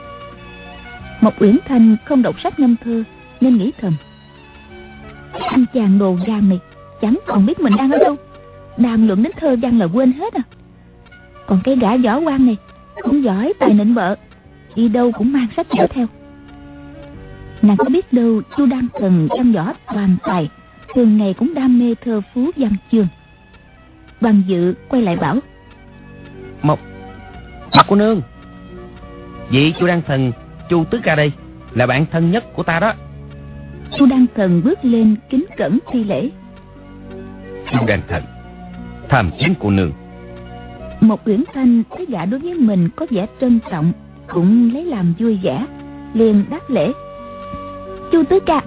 Mộc Uyển Thanh không đọc sách ngâm thơ nên nghĩ thầm: Anh chàng đồ gan này chẳng còn biết mình đang ở đâu, đàm luận đến thơ văn là quên hết à. Còn cái gã võ quan này cũng giỏi tài nịnh bợ, đi đâu cũng mang sách vở theo. Nàng có biết đâu Chu Đan Thần văn võ toàn tài, thường ngày cũng đam mê thơ phú văn chương. Đoàn Dự quay lại bảo: Một cô nương, vị Chu Đan Thần Chu tứ ca đây là bạn thân nhất của ta đó. Chu Đan Thần bước lên kính cẩn thi lễ: Chu Đan Thần tham kiến cô nương. Một Uyển Thanh thấy gã đối với mình có vẻ trân trọng, cũng lấy làm vui vẻ, liền đáp lễ: Chu tứ ca.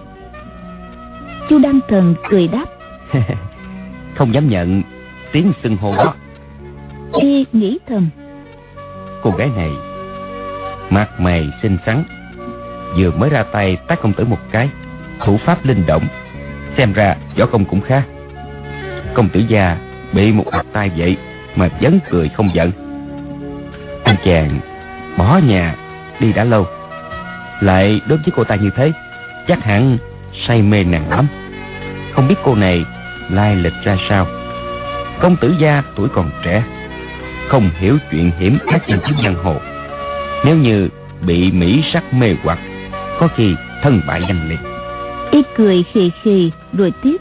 Chu Đan Thần cười đáp: Không dám nhận tiếng xưng hô đó. Y nghĩ thầm: Cô gái này mặt mày xinh xắn, vừa mới ra tay tác công tử một cái, thủ pháp linh động, xem ra võ công cũng khá. Công tử gia bị một ạt tai vậy mà vẫn cười không giận. Anh chàng bỏ nhà đi đã lâu, lại đối với cô ta như thế, chắc hẳn say mê nàng lắm. Không biết cô này lai lịch ra sao. Công tử gia tuổi còn trẻ, không hiểu chuyện hiểm ác trên chiếc giang hồ. Nếu như bị mỹ sắc mê hoặc, có khi thân bại danh liệt. Y cười khì khì rồi tiếp.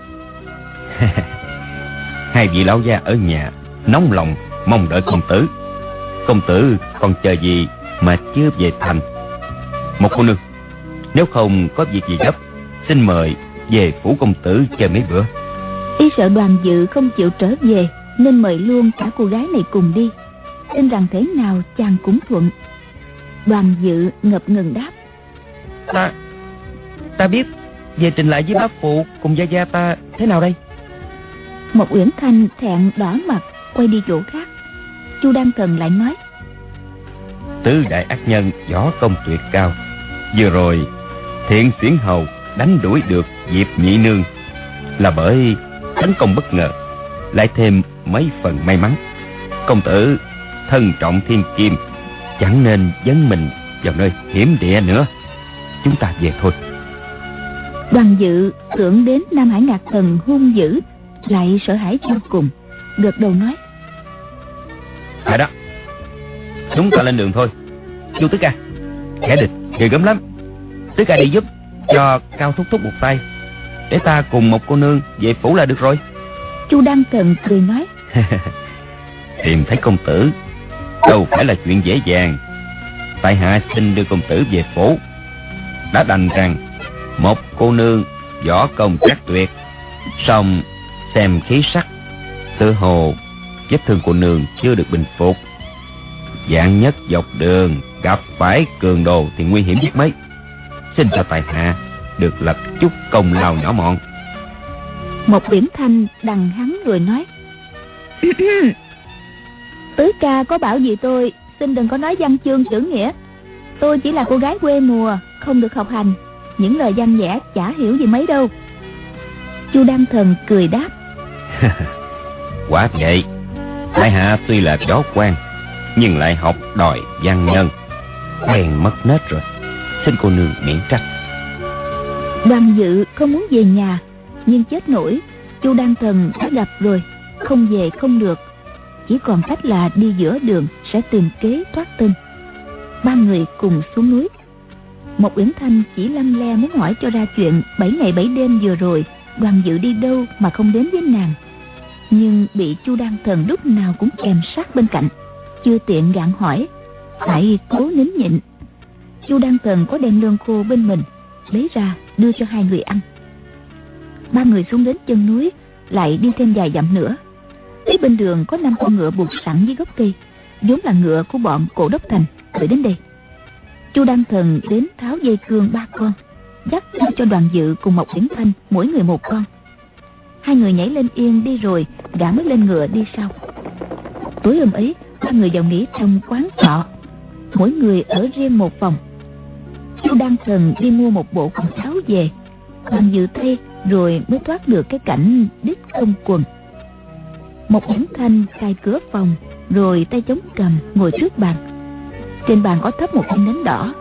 Hai vị lão gia ở nhà nóng lòng mong đợi công tử. Công tử còn chờ gì mà chưa về thành? Một cô nương, nếu không có việc gì gấp, xin mời về phủ công tử chơi mấy bữa. Y sợ Đoàn Dự không chịu trở về nên mời luôn cả cô gái này cùng đi, tin rằng thế nào chàng cũng thuận. Đoàn Dự ngập ngừng đáp. Ta biết. Về trình lại với bá phụ cùng gia gia ta thế nào đây? Một Uyển Thanh thẹn đỏ mặt quay đi chỗ khác. Chu Đan Thần lại nói. Tứ đại ác nhân võ công tuyệt cao, vừa rồi Thiện Xuyển Hầu đánh đuổi được Diệp Nhị Nương là bởi tấn công bất ngờ, lại thêm mấy phần may mắn. Công tử thân trọng thiên kim, chẳng nên dấn mình vào nơi hiểm địa nữa. Chúng ta về thôi. Đoàn Dự tưởng đến Nam Hải Ngạc Thần hung dữ, lại sợ hãi vô cùng, gật đầu nói. Phải đó, chúng ta lên đường thôi. Chu tứ ca, kẻ địch ghê gớm lắm. Tứ ca đi giúp cho Cao thúc thúc một tay, để ta cùng một cô nương về phủ là được rồi. Chu Đan Thần cười nói. Tìm thấy công tử đâu phải là chuyện dễ dàng. Tại hạ xin đưa công tử về phủ, đã đành rằng một cô nương võ công chắc tuyệt, song xem khí sắc tự hồ vết thương cô nương chưa được bình phục. Vạn nhất dọc đường gặp phải cường đồ thì nguy hiểm biết mấy. Xin cho tại hạ được lập chút công lao nhỏ mọn. Một Uyển Thanh đằng hắn rồi nói. Tứ ca có bảo gì tôi xin đừng có nói văn chương chữ nghĩa. Tôi chỉ là cô gái quê mùa, không được học hành, những lời văn vẽ chả hiểu gì mấy đâu. Chu Đan Thần cười đáp. Quả vậy, tại hạ tuy là chó quan, nhưng lại học đòi văn nhân, quen mất nết rồi. Xin cô nương miễn trách. Đoàn Dự không muốn về nhà, nhưng chết nổi Chu Đan Thần đã gặp rồi, không về không được, chỉ còn cách là đi giữa đường sẽ tìm kế thoát thân. Ba người cùng xuống núi. Một Uyển Thanh chỉ lăm le muốn hỏi cho ra chuyện 7 ngày 7 đêm vừa rồi Đoàn Dự đi đâu mà không đến với nàng, nhưng bị Chu Đan Thần lúc nào cũng kèm sát bên cạnh, chưa tiện gạn hỏi, phải cố nín nhịn. Chu Đan Thần có đem lương khô bên mình, lấy ra đưa cho hai người ăn. Ba người xuống đến chân núi, lại đi thêm vài dặm nữa. Thấy bên đường có 5 con ngựa buộc sẵn dưới gốc cây, vốn là ngựa của bọn Cổ Đốc Thành gửi đến đây. Chu Đan Thần đến tháo dây cương 3 con, dắt đưa cho Đoàn Dự cùng một Uyển Thanh mỗi người một con. Hai người nhảy lên yên đi rồi, gã mới lên ngựa đi sau. Tối hôm ấy, ba người vào nghỉ trong quán trọ, mỗi người ở riêng một phòng. Chu Đan Thần đi mua một bộ quần áo về, Đoàn Dự thay rồi mới thoát được cái cảnh đít không quần. Một Uyển Thanh cài cửa phòng, rồi tay chống cầm ngồi trước bàn. Trên bàn có thấp một viên nến đỏ.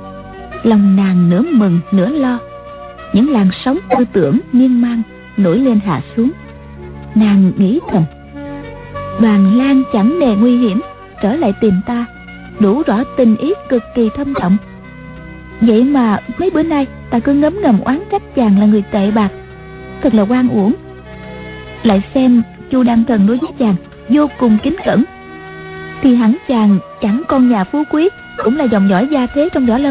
Lòng nàng nửa mừng nửa lo, những làn sóng tư tưởng miên man nổi lên hạ xuống. Nàng nghĩ thầm, Đoàn Lang chẳng nề nguy hiểm trở lại tìm ta, đủ rõ tình ý cực kỳ thâm trọng. Vậy mà mấy bữa nay ta cứ ngấm ngầm oán trách chàng là người tệ bạc, thật là oan uổng. Lại xem Chu Đan Thần đối với chàng vô cùng kính cẩn, thì hẳn chàng chẳng con nhà phú quý, cũng là dòng dõi gia thế trong võ lâm.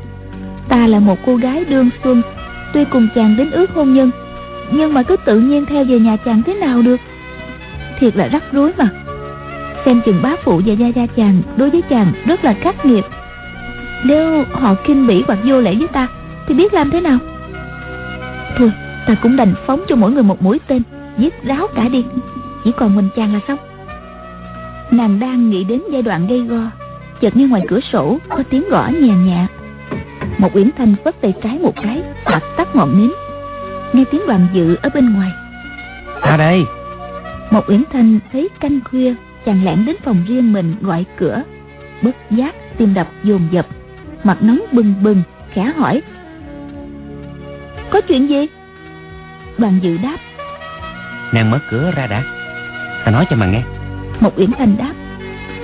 Ta là một cô gái đương xuân, tuy cùng chàng đến ước hôn nhân, nhưng mà cứ tự nhiên theo về nhà chàng thế nào được. Thiệt là rắc rối mà. Xem chừng bá phụ và gia gia chàng đối với chàng rất là khắc nghiệt. Nếu họ khinh bỉ hoặc vô lễ với ta thì biết làm thế nào. Thôi ta cũng đành phóng cho mỗi người một mũi tên, giết ráo cả đi, chỉ còn mình chàng là xong. Nàng đang nghĩ đến giai đoạn gây go, chợt nghe ngoài cửa sổ có tiếng gõ nhẹ nhẹ. Một Uyển Thanh vất tay trái một cái, hoặc tắt ngọn nến. Nghe tiếng Đoàn Dự ở bên ngoài. À đây. Một Uyển Thanh thấy canh khuya, chàng lẻn đến phòng riêng mình gọi cửa. Bất giác tim đập dồn dập, mặt nóng bừng bừng, khẽ hỏi: Có chuyện gì? Đoàn Dự đáp: Nàng mở cửa ra đã, ta nói cho mà nghe. Một Uyển Thanh đáp: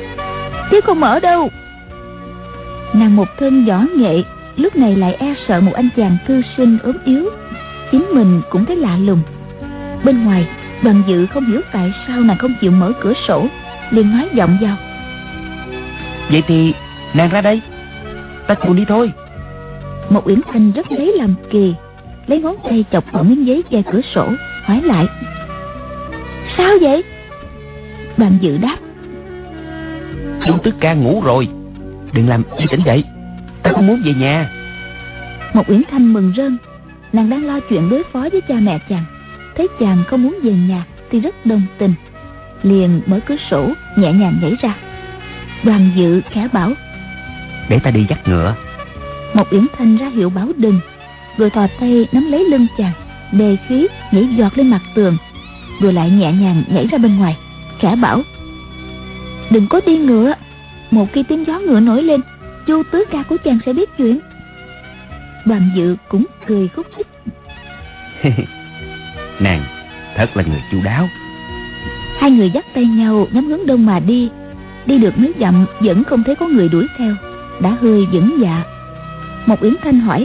Thiếp không mở đâu. Nàng một thân võ nghệ, lúc này lại e sợ một anh chàng thư sinh ốm yếu. Chính mình cũng thấy lạ lùng. Bên ngoài, Đoàn Dự không hiểu tại sao nàng không chịu mở cửa sổ, liền nói giọng vào: Vậy thì nàng ra đây, ta cùng đi thôi. Một Uyển Thanh rất lấy làm kỳ, lấy ngón tay chọc vào miếng giấy che cửa sổ, hỏi lại: Sao vậy? Đoàn Dự đáp: Chu Tứ Ca ngủ rồi, đừng làm chị tỉnh dậy, ta không muốn về nhà. Một Uyển Thanh mừng rơn. Nàng đang lo chuyện đối phó với cha mẹ chàng, thấy chàng không muốn về nhà thì rất đồng tình, liền mở cửa sổ nhẹ nhàng nhảy ra. Đoàn Dự khẽ bảo: Để ta đi dắt ngựa. Một Uyển Thanh ra hiệu bảo đừng, rồi thò tay nắm lấy lưng chàng, đề khí nhảy giọt lên mặt tường, rồi lại nhẹ nhàng nhảy ra bên ngoài, khẽ bảo: Đừng có đi ngựa, một khi tiếng gió ngựa nổi lên, Chu Tứ Ca của chàng sẽ biết chuyện. Đoàn Dự cũng cười khúc khích. Nàng thật là người chu đáo. Hai người dắt tay nhau nhắm hướng đông mà đi. Đi được mấy dặm vẫn không thấy có người đuổi theo, đã hơi vững dạ. Một Uyển Thanh hỏi: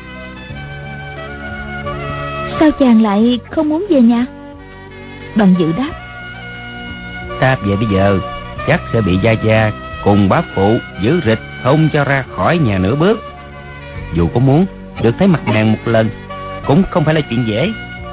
Sao chàng lại không muốn về nhà? Đoàn Dự đáp: Ta về bây giờ chắc sẽ bị Gia Gia cùng bá phụ giữ rịch, không cho ra khỏi nhà nửa bước. Dù có muốn được thấy mặt nàng một lần cũng không phải là chuyện dễ.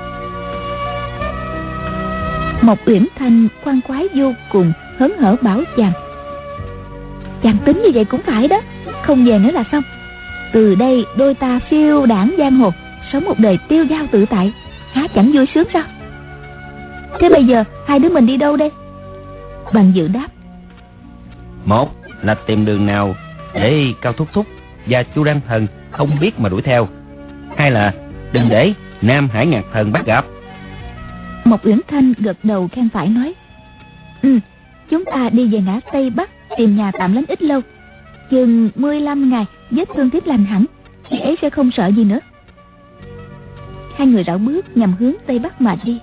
Một Uyển Thanh khoan khoái vô cùng, hớn hở bảo chàng: Chàng tính như vậy cũng phải đó, không về nữa là xong. Từ đây đôi ta phiêu đãng giang hồ, sống một đời tiêu dao tự tại, há chẳng vui sướng sao? Thế bây giờ hai đứa mình đi đâu đây? Đoàn Dự đáp: Một là tìm đường nào để Cao Thúc Thúc và Chu Đan Thần không biết mà đuổi theo. Hai là đừng để Nam Hải Ngạc Thần bắt gặp. Một Uyển Thanh gật đầu khen phải nói: Chúng ta đi về ngã Tây Bắc tìm nhà tạm lánh ít lâu, chừng 15 ngày vết thương thiếp lành hẳn, chị ấy sẽ không sợ gì nữa. Hai người rảo bước nhằm hướng Tây Bắc mà đi.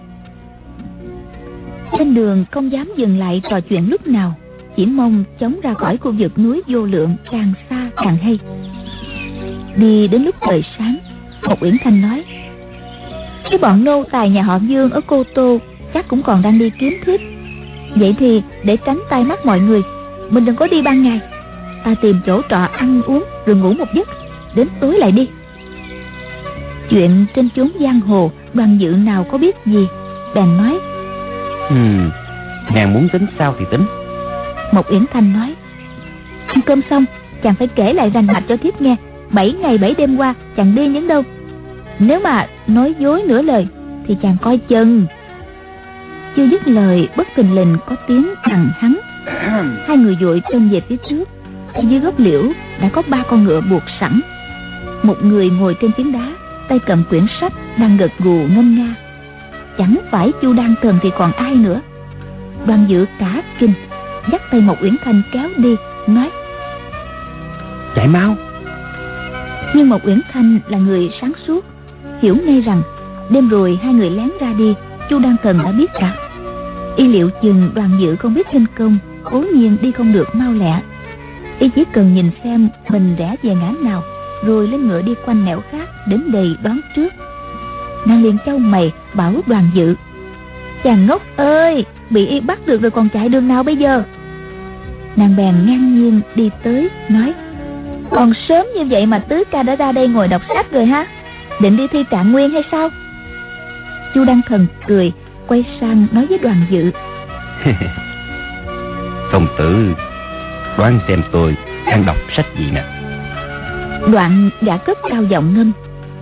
Trên đường không dám dừng lại trò chuyện lúc nào, chỉ mong chóng ra khỏi khu vực núi vô lượng, càng xa càng hay. Đi đến lúc trời sáng, một Uyển Thanh nói: Cái bọn nô tài nhà họ Dương ở Cô Tô chắc cũng còn đang đi kiếm thiếp. Vậy thì để tránh tai mắt mọi người, mình đừng có đi ban ngày. Ta tìm chỗ trọ ăn uống rồi ngủ một giấc, đến tối lại đi. Chuyện trên chốn giang hồ Đoàn Dự nào có biết gì, bèn nói: Nàng muốn tính sao thì tính. Một Uyển Thanh nói: Ăn cơm xong chàng phải kể lại rành mạch cho thiếp nghe 7 ngày 7 đêm qua chàng đi những đâu. Nếu mà nói dối nửa lời thì chàng coi chừng. Chưa dứt lời, bất thình lình có tiếng thằng hắn. Hai người vội trông về phía trước. Dưới gốc liễu đã có 3 con ngựa buộc sẵn. Một người ngồi trên phiến đá, tay cầm quyển sách, đang gật gù ngâm nga. Chẳng phải Chu Đan Thần thì còn ai nữa. Đoàn Dự cả kinh, dắt tay một Uyển Thanh kéo đi, nói: Chạy mau. Nhưng một Uyển Thanh là người sáng suốt, hiểu ngay rằng đêm rồi hai người lén ra đi, Chu Đan Thần đã biết cả. Y liệu chừng Đoàn Dự không biết khinh công, cố nhiên đi không được mau lẹ. Y chỉ cần nhìn xem mình rẽ về ngã nào, rồi lên ngựa đi quanh nẻo khác đến đầy đoán trước. Nàng liền chau mày bảo Đoàn Dự: Chàng ngốc ơi, bị y bắt được rồi còn chạy đường nào bây giờ? Nàng bèn ngang nhiên đi tới, nói: Còn sớm như vậy mà Tứ Ca đã ra đây ngồi đọc sách rồi ha? Định đi thi trạng nguyên hay sao? Chu Đan Thần cười, quay sang nói với Đoàn Dự: Công tử đoán xem tôi đang đọc sách gì nè. Đoạn gã cất cao giọng ngâm: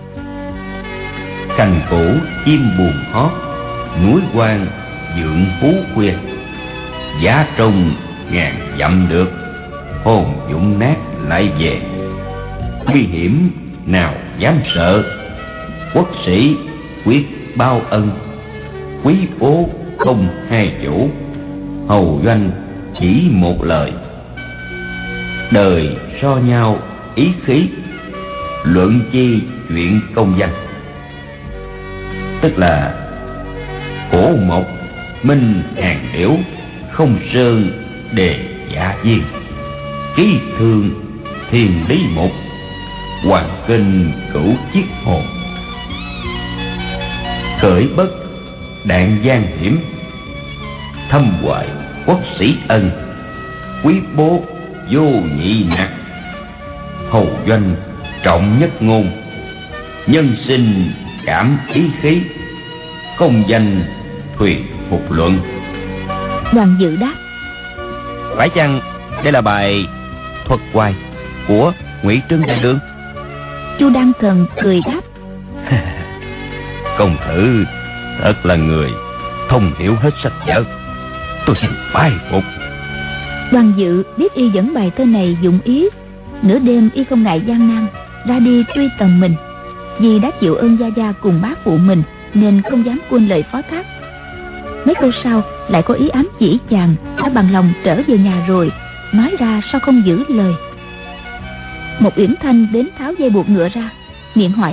Cành cổ chim buồn hót, núi quan dưỡng phú khuya. Giá trông ngàn dặm được, hồn dũng nát lại về. Nguy hiểm nào dám sợ, quốc sĩ quyết bao ân. Quý phố không hai chủ, hầu doanh chỉ một lời. Đời so nhau ý khí, luận chi chuyện công danh. Tức là cổ mộc minh hàng điểu, không sơn đề giả viên. ký thương thiên lý mục, hoàng kinh cửu chiết hồn. Khởi bất đạn gian hiểm, thâm hoài quốc sĩ ân. Quý bố vô nhị nặc, hầu doanh trọng nhất ngôn. Nhân sinh cảm ý khí, công danh thuyền phục luận. Đoàn Dự đáp: Phải chăng đây là bài thuật hoài của Ngụy Trưng Đại Đường? Chu Đăng Thần cười đáp: Công tử thật là người thông hiểu hết sách vở, tôi xin bái phục. Đoàn Dự biết y dẫn bài thơ này dụng ý. Nửa đêm y không ngại gian nan ra đi truy tầm mình. Vì đã chịu ơn gia gia cùng bác phụ mình nên không dám quên lời phó thác. Mấy câu sau lại có ý ám chỉ chàng đã bằng lòng trở về nhà rồi, nói ra sao không giữ lời. Một Uyển Thanh đến tháo dây buộc ngựa ra, miệng hỏi: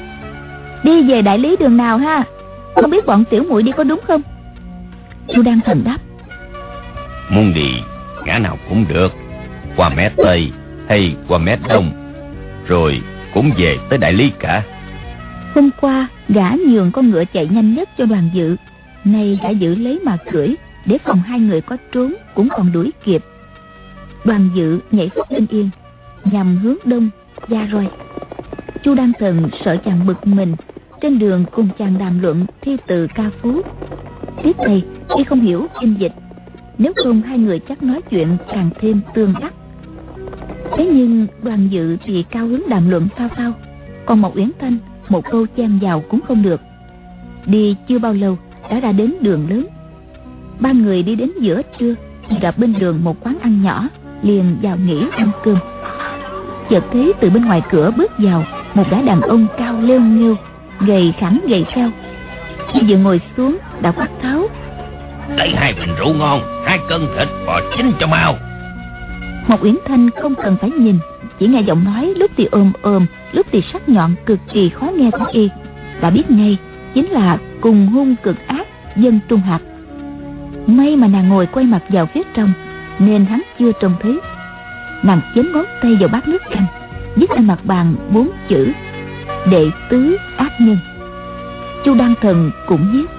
Đi về đại lý đường nào ha? Không biết bọn tiểu muội đi có đúng không? Chu Đăng Thần đáp: Muốn đi ngã nào cũng được, qua mé Tây hay qua mé Đông, rồi cũng về tới đại lý cả. Hôm qua gã nhường con ngựa chạy nhanh nhất cho Đoàn Dự, nay đã giữ lấy mà cưỡi, để phòng hai người có trốn cũng còn đuổi kịp. Đoàn Dự nhảy phút lên yên, nhằm hướng đông ra roi. Chu Đăng Thần sợ chàng bực mình, trên đường cùng chàng đàm luận thi từ ca phú. Tiếp này y không hiểu kinh dịch, nếu không hai người chắc nói chuyện càng thêm tương đắc. Thế nhưng Đoàn Dự thì cao hứng đàm luận phao phao, còn một Uyển Thanh một câu chen vào cũng không được. Đi chưa bao lâu đã ra đến đường lớn. Ba người đi đến giữa trưa thì gặp bên đường một quán ăn nhỏ, liền vào nghỉ ăn cơm. Chợt thấy từ bên ngoài cửa bước vào một gã đàn ông cao lêu nghêu, gầy khẳng gầy kheo. Khi vừa ngồi xuống đã quát tháo: Lấy 2 bình rượu ngon, 2 cân thịt bò chín cho mau. Một Uyển Thanh không cần phải nhìn, chỉ nghe giọng nói lúc thì ồm ồm, lúc thì sắc nhọn cực kỳ khó nghe của y, đã biết ngay chính là cùng hung cực ác Dân Trung Hạc. May mà nàng ngồi quay mặt vào phía trong nên hắn chưa trông thấy. Nàng chém ngón tay vào bát nước canh, viết trên mặt bàn 4 chữ: Đệ tứ ác nhân. Chu Đăng Thần cũng viết: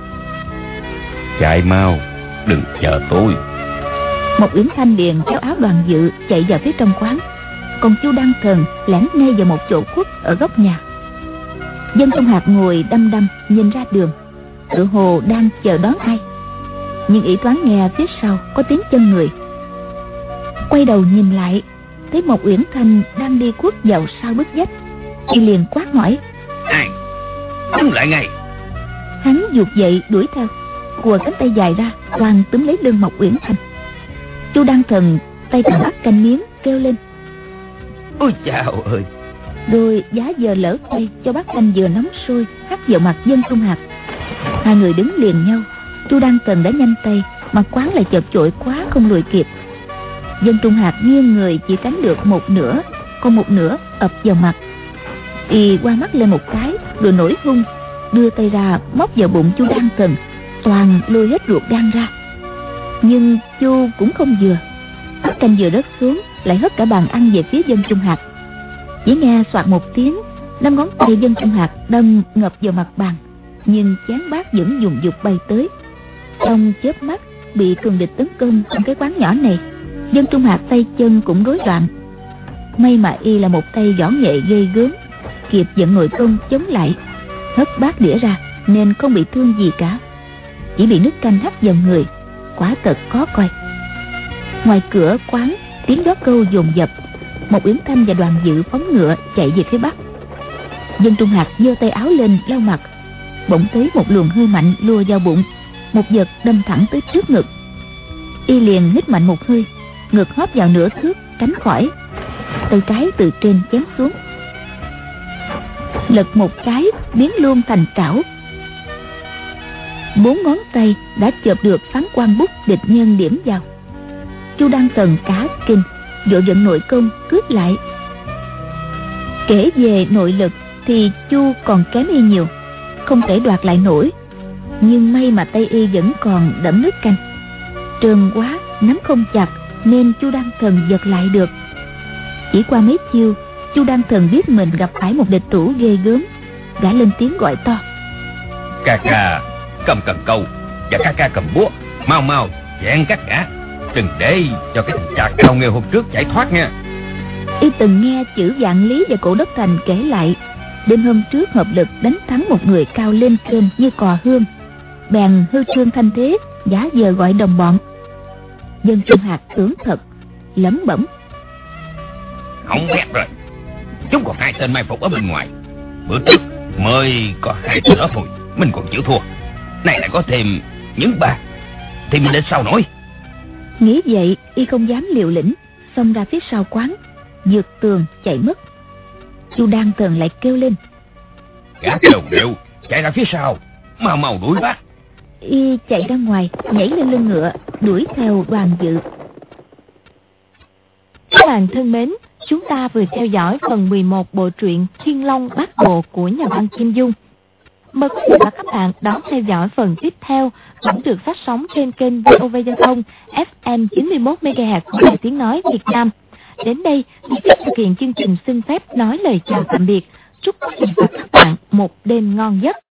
Chạy mau, đừng chờ tôi. Một Uyển Thanh liền kéo áo Đoàn Dự chạy vào phía trong quán, còn Chu Đăng Thần lẻn ngay vào một chỗ khuất ở góc nhà. Dân Trung Hạc ngồi đăm đăm nhìn ra đường, tựa hồ đang chờ đón ai. Nhưng y thoáng nghe phía sau có tiếng chân người, quay đầu nhìn lại thấy một Uyển Thanh đang đi khuất vào sau bức vách. Y liền quát hỏi: Ai? Đứng lại ngay. Hắn vụt dậy đuổi theo, quờ cánh tay dài ra toàn túm lấy lưng một Uyển Thanh. Chu Đăng Thần tay cầm bát canh miếng kêu lên: Ôi chào ơi! Rồi giá giờ lỡ tay cho bát canh vừa nóng sôi hắt vào mặt Dân Trung Hạc. Hai người đứng liền nhau. Chu Đăng Thần đã nhanh tay mà quán lại chợt chội quá không lùi kịp. Dân Trung Hạc nghiêng người chỉ tránh được một nửa, còn một nửa ập vào mặt. Y qua mắt lên một cái rồi nổi hung, đưa tay ra móc vào bụng Chu Đăng Thần, toàn lôi hết ruột gan ra. Nhưng Chu cũng không vừa, bát canh vừa rớt xuống lại hất cả bàn ăn về phía Dân Trung Hạc. Chỉ nghe soạt một tiếng, 5 ngón tay Dân Trung Hạc đâm ngập vào mặt bàn, nhưng chén bát vẫn dùng dục bay tới. Trong chớp mắt bị cường địch tấn công trong cái quán nhỏ này, Dân Trung Hạc tay chân cũng rối loạn. May mà y là một tay võ nghệ ghê gớm, kịp dẫn nội công chống lại, hất bát đĩa ra nên không bị thương gì cả, chỉ bị nước canh hắt vào người, quả thật khó coi. Ngoài cửa quán tiếng đốt câu dồn dập. Một Uyển Thanh và Đoàn Dự phóng ngựa chạy về phía bắc. Dân Trung Hạc giơ tay áo lên lau mặt, bỗng thấy một luồng hơi mạnh lùa vào bụng, một vật đâm thẳng tới trước ngực. Y liền hít mạnh một hơi, ngực hóp vào nửa thước tránh khỏi. Tay trái từ trên chém xuống, lật một cái biến luôn thành trảo. 4 ngón tay đã chộp được phán quan bút địch nhân điểm vào. Chu Đăng Thần cá kinh, vội vận nội công cướp lại. Kể về nội lực thì Chu còn kém y nhiều, không thể đoạt lại nổi. Nhưng may mà tay y vẫn còn đẫm nước canh, trơn quá nắm không chặt, nên Chu Đăng Thần giật lại được. Chỉ qua mấy chiêu, Chu Đăng Thần biết mình gặp phải một địch thủ ghê gớm. Gã lên tiếng gọi to: Ca ca cầm cần câu và ca ca cầm búa, mau mau chém các gã, đừng để cho cái thằng cha cao nghèo hôm trước chạy thoát nha. Y từng nghe chữ Vạn Lý và Cổ Đốc Thành kể lại đêm hôm trước hợp lực đánh thắng một người cao lên trên như cò hương, bèn hư trương thanh thế, giả vờ gọi đồng bọn. Dân Trung Hạc tưởng thật, lẩm bẩm: Không biết rồi, chúng còn 2 tên mai phục ở bên ngoài. Bữa trước mới có 2 tên đó thôi, mình còn chịu thua. Này lại có thêm những 3 thì mình lên sao nổi. Nghĩ vậy, y không dám liều lĩnh, xông ra phía sau quán, vượt tường chạy mất. Chu Đăng Thần lại kêu lên: Gã kêu đều chạy ra phía sau, mau mau đuổi bắt. Y chạy ra ngoài, nhảy lên lưng ngựa, đuổi theo Đoàn Dự. Các bạn thân mến, chúng ta vừa theo dõi phần 11 bộ truyện Thiên Long Bát Bộ của nhà văn Kim Dung. Mời quý vị và các bạn đón theo dõi phần tiếp theo, cũng được phát sóng trên kênh VOV Giao thông FM 91 MHz của Đài Tiếng nói Việt Nam. Đến đây, thì thực hiện chương trình xin phép nói lời chào tạm biệt. Chúc quý vị và các bạn một đêm ngon giấc.